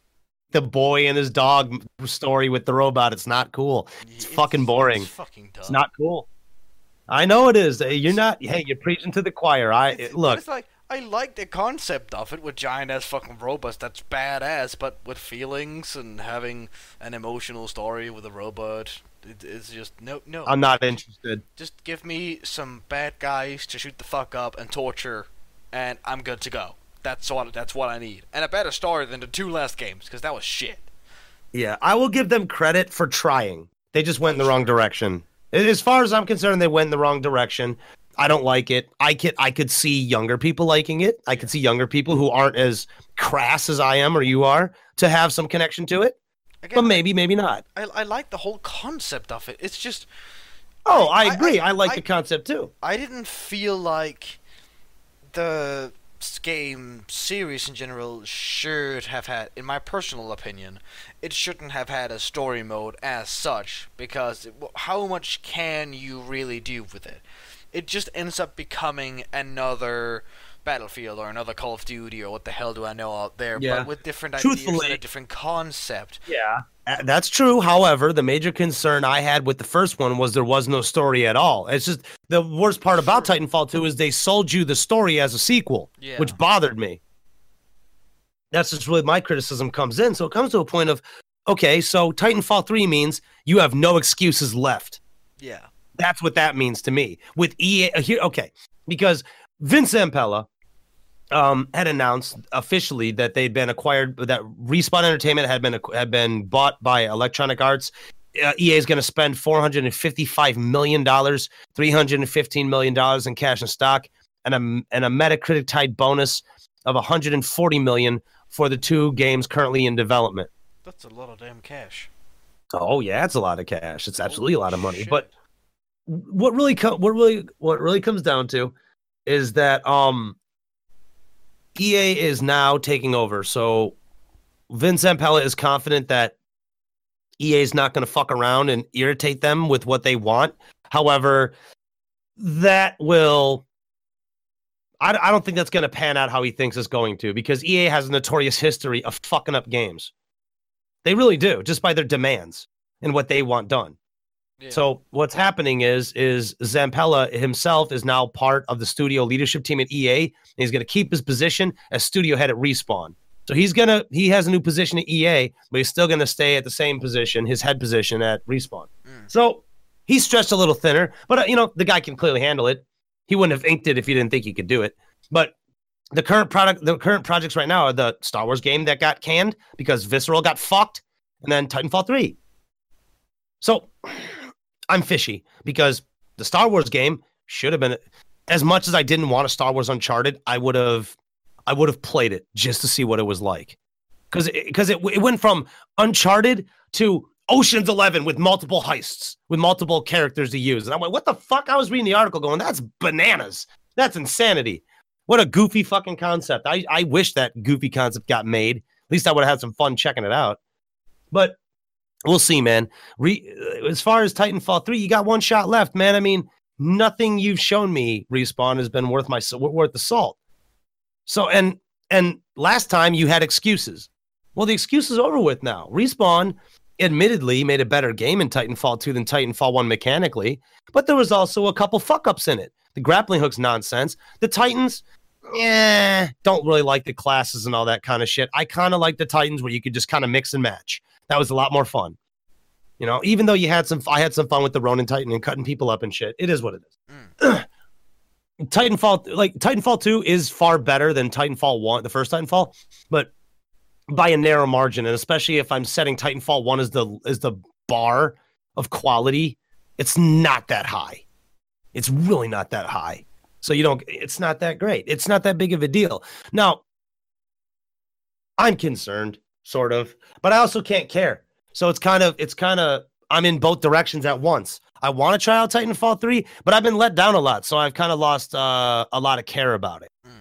the boy and his dog story with the robot. It's not cool. It's, it's fucking boring. It's fucking dumb. It's not cool. I know it is. You're not. Hey, you're preaching to the choir. I it's, look. It's like I like the concept of it with giant ass fucking robots. That's badass. But with feelings and having an emotional story with a robot, it, it's just no, no. I'm not interested. Just give me some bad guys to shoot the fuck up and torture, and I'm good to go. That's what. That's what I need, and a better story than the two last games, because that was shit. Yeah, I will give them credit for trying. They just went in the wrong direction. As far as I'm concerned, they went in the wrong direction. I don't like it. I could I could see younger people liking it. I could see younger people who aren't as crass as I am or you are to have some connection to it. Again, but maybe, maybe not. I I like the whole concept of it. It's just. Oh, I, I agree. I, I like I, the concept too. I didn't feel like the game series in general should have had, in my personal opinion, it shouldn't have had a story mode as such, because it, how much can you really do with it? It just ends up becoming another Battlefield or another Call of Duty or what the hell do I know out there, yeah. but with different ideas and a different concept. Yeah, that's true. However, the major concern I had with the first one was there was no story at all. It's just the worst part about sure. Titanfall two is they sold you the story as a sequel, yeah. which bothered me. That's just really my criticism comes in. So it comes to a point of, okay, so Titanfall three means you have no excuses left. Yeah. That's what that means to me. With E A, here, okay, because Vince Zampella um, had announced officially that they'd been acquired, that Respawn Entertainment had been had been bought by Electronic Arts. Uh, E A is going to spend four hundred fifty-five million dollars, three hundred fifteen million dollars in cash and stock, and a and a Metacritic tied bonus of one hundred forty million dollars for the two games currently in development. That's a lot of damn cash. Oh yeah, it's a lot of cash. It's absolutely Holy a lot of money, shit. but. What really, co- what really, what really comes down to, is that um, E A is now taking over. So Vince Zampella is confident that E A is not going to fuck around and irritate them with what they want. However, that will. I, I don't think that's going to pan out how he thinks it's going to, because E A has a notorious history of fucking up games. They really do, just by their demands and what they want done. Yeah. So what's happening is is Zampella himself is now part of the studio leadership team at E A, and he's going to keep his position as studio head at Respawn. So he's gonna he has a new position at E A, but he's still going to stay at the same position, his head position at Respawn. Mm. So he's stretched a little thinner, but uh, you know the guy can clearly handle it. He wouldn't have inked it if he didn't think he could do it. But the current product, the current projects right now are the Star Wars game that got canned because Visceral got fucked, and then Titanfall three. So. I'm fishy because the Star Wars game should have been, as much as I didn't want a Star Wars Uncharted, I would have, I would have played it just to see what it was like, because because it, it it went from Uncharted to Ocean's Eleven with multiple heists with multiple characters to use, and I went, what the fuck? I was reading the article going, that's bananas, that's insanity, what a goofy fucking concept. I I wish that goofy concept got made. At least I would have had some fun checking it out, but. We'll see, man. Re- as far as Titanfall three, you got one shot left, man. I mean, nothing you've shown me, Respawn, has been worth my worth the salt. So, and and last time you had excuses. Well, the excuse is over with now. Respawn, admittedly, made a better game in Titanfall two than Titanfall one mechanically, but there was also a couple fuck-ups in it. The grappling hook's nonsense. The Titans, eh, don't really like the classes and all that kind of shit. I kind of like the Titans where you could just kind of mix and match. That was a lot more fun. You know, even though you had some, I had some fun with the Ronin Titan and cutting people up and shit. It is what it is. Mm. Titanfall, like Titanfall two is far better than Titanfall one, the first Titanfall, but by a narrow margin. And especially if I'm setting Titanfall one as the, as the bar of quality, it's not that high. It's really not that high. So you don't, it's not that great. It's not that big of a deal. Now, I'm concerned. Sort of, but I also can't care. So it's kind of, it's kind of, I'm in both directions at once. I want to try out Titanfall three, but I've been let down a lot. So I've kind of lost uh, a lot of care about it. Mm.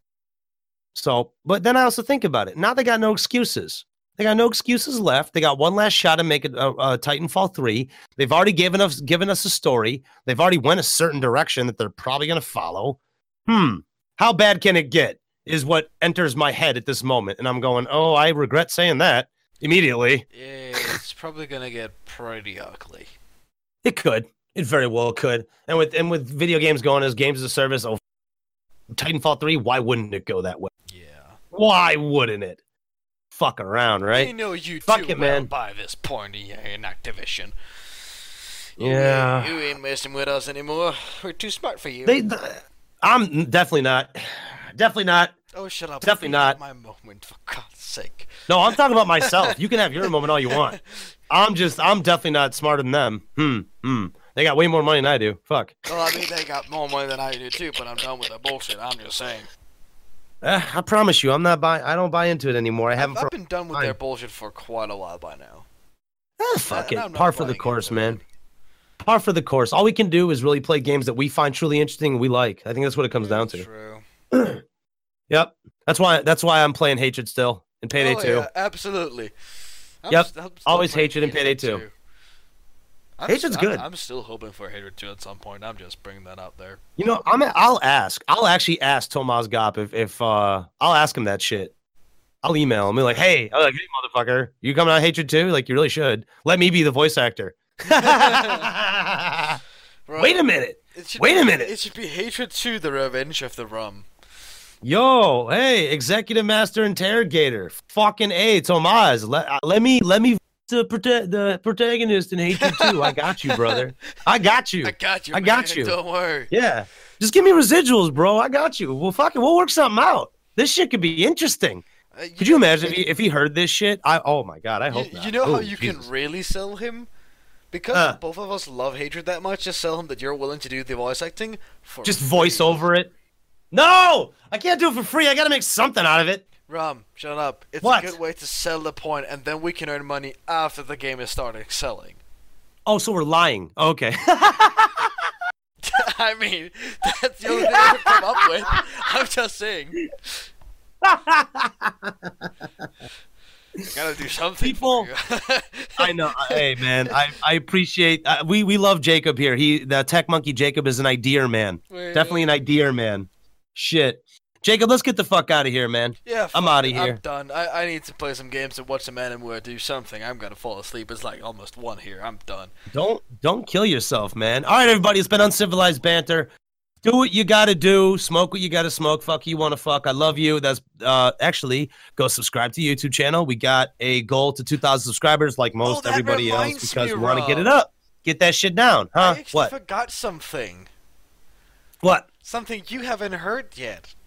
So, but then I also think about it. Now they got no excuses. They got no excuses left. They got one last shot to make it a, a Titanfall three. They've already given us, given us a story. They've already went a certain direction that they're probably going to follow. Hmm. How bad can it get? Is what enters my head at this moment. And I'm going, oh, I regret saying that. immediately. It's probably gonna get pretty ugly. It could. It very well could. And with and with video games going as games as a service, oh, Titanfall three, why wouldn't it go that way? Yeah. Why wouldn't it? Fuck around, right? I know you Fuck too it, well man. by this point, E A and Activision. You Yeah. ain't, you ain't messing with us anymore. We're too smart for you. They, I'm definitely not. Definitely not. Oh, shut up. Definitely not. My moment, for God's sake. No, I'm talking about myself. You can have your moment all you want. I'm just, I'm definitely not smarter than them. Hmm, hmm. They got way more money than I do. Fuck. Well, I mean, they got more money than I do too, but I'm done with the bullshit. I'm just saying. Uh, I promise you, I'm not buy. I don't buy into it anymore. I haven't. I've, For I've been done with time. their bullshit for quite a while by now. Eh, fuck And it. I'm not Par for the buying course, into it. man. Par for the course. All we can do is really play games that we find truly interesting and we like. I think that's what it comes down to. True. Yep. That's why. That's why I'm playing Hatred still and Payday oh, two. Yeah, absolutely. I'm Yep, st- I'm still always playing Hatred and Payday two. I'm Hatred's st- good. I'm, I'm still hoping for Hatred two at some point. I'm just bringing that out there. You know, I'm. I'll ask. I'll actually ask Tomas Gop if if uh I'll ask him that shit. I'll email him. Be like, hey, I'm like, hey, motherfucker, you coming on Hatred two? Like, you really should. Let me be the voice actor. Right. Wait a minute. It should Wait be, a minute. It should be Hatred two: The Revenge of the Rum. Yo, hey, Executive Master Interrogator, fucking a Tomas. Let uh, let me let me the prota- the protagonist in Hatred two. I got you, brother. I got you. I got you. I man. got you. Don't worry. Yeah, just give me residuals, bro. I got you. Well, fucking, we'll work something out. This shit could be interesting. Uh, Could you imagine if he if he heard this shit? I oh my god, I hope You, not. you know how Oh, you Jesus. can really sell him? Because Uh. both of us love Hatred that much, just sell him that you're willing to do the voice acting for just free. voice over it. No, I can't do it for free. I gotta make something out of it. Ram, shut up. It's What? a good way to sell the point, and then we can earn money after the game is started selling. Oh, so we're lying. Okay. I mean, that's the only thing I can come up with. I'm just saying. Gotta do something. People- for you. I know. Hey, man, I I appreciate. Uh, we we love Jacob here. He the Tech Monkey Jacob is an idea man. Wait, Definitely an idea man. Shit, Jacob, let's get the fuck out of here, man. Yeah, I'm fuck outta it, here. I'm done. I, I need to play some games and watch some anime or do something. I'm gonna fall asleep. It's like almost one here. I'm done. Don't don't kill yourself, man. All right, everybody, it's been Uncivilized Banter. Do what you gotta do. Smoke what you gotta smoke. Fuck who you wanna fuck. I love you. That's uh actually go subscribe to the YouTube channel. We got a goal to two thousand subscribers, like most Oh, that everybody else, reminds because me, we want to get it Rob. up. Get that shit down, I huh? actually What? forgot something. What? Something you haven't heard yet.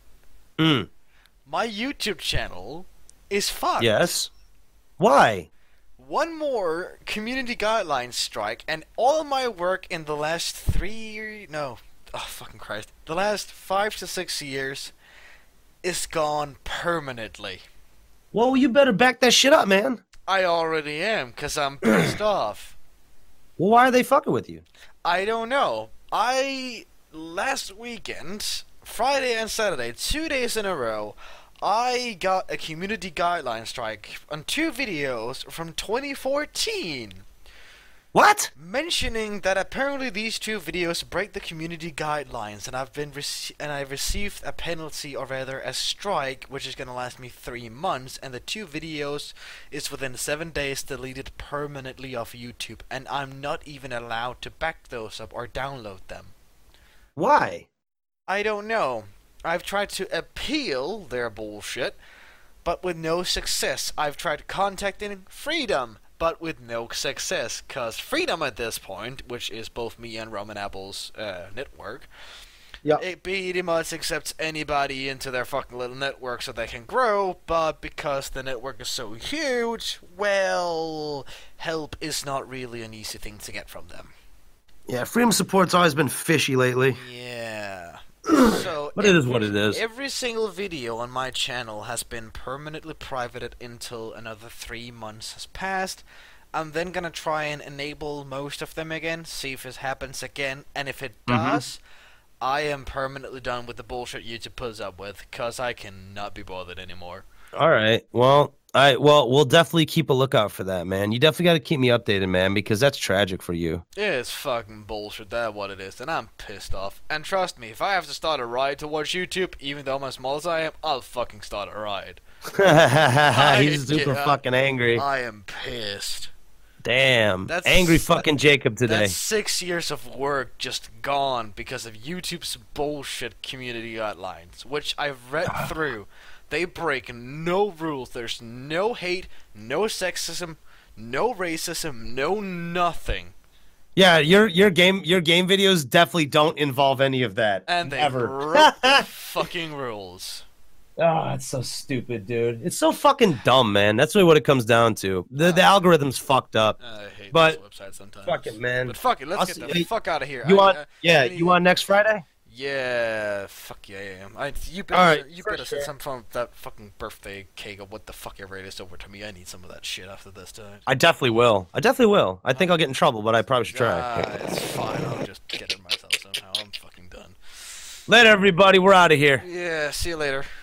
Mm. My YouTube channel is fucked. Yes. Why? One more community guidelines strike, and all my work in the last three, no, oh fucking Christ, the last five to six years is gone permanently. Well, you better back that shit up, man. I already am, because I'm pissed off. Well, why are they fucking with you? I don't know. I, last weekend, Friday and Saturday, two days in a row, I got a community guideline strike on two videos from twenty fourteen. What? Mentioning that apparently these two videos break the community guidelines, and I've been rece- and I've received a penalty, or rather a strike, which is gonna last me three months. And the two videos is within seven days deleted permanently off YouTube, and I'm not even allowed to back those up or download them. Why? I don't know. I've tried to appeal their bullshit, but with no success. I've tried contacting Freedom, but with no success, cause Freedom at this point, which is both me and Roman Apple's uh, network, Yeah. it pretty much accepts anybody into their fucking little network so they can grow, but because the network is so huge, well, help is not really an easy thing to get from them. Yeah, freedom support's always been fishy lately. Yeah. So But it is what it is. Every single video on my channel has been permanently privated until another three months has passed. I'm then gonna try and enable most of them again, see if it happens again, and if it Mhm. does, I am permanently done with the bullshit YouTube puts up with, cause I cannot be bothered anymore. All right. Well, All right, well, we'll definitely keep a lookout for that, man. You definitely got to keep me updated, man, because that's tragic for you. It's fucking bullshit, that's what it is, and I'm pissed off. And trust me, if I have to start a riot towards YouTube, even though I'm as small as I am, I'll fucking start a riot. He's super I, fucking angry. I am pissed. Damn. That's, angry fucking Jacob today. That's six years of work just gone because of YouTube's bullshit community guidelines, which I've read through. They break no rules. There's no hate, no sexism, no racism, no nothing. Yeah, your your game your game videos definitely don't involve any of that. And they ever. broke the fucking rules. Oh, it's so stupid, dude. It's so fucking dumb, man. That's really what it comes down to. The the algorithm's fucked up. I hate but this website sometimes. Fuck it, man. But fuck it, let's I'll get see, the hey, fuck out of here. You I, want? I, Yeah, I you want next Friday? Yeah, fuck yeah, I am. I, you better, All right, you for better send sure. some form of that fucking birthday cake or what the fuck ever it is over to me. I need some of that shit after this time. I definitely will. I definitely will. I think I'll get in trouble, but I probably should try. Ah, it's fine. I'll just get it myself somehow. I'm fucking done. Later, everybody. We're out of here. Yeah, see you later.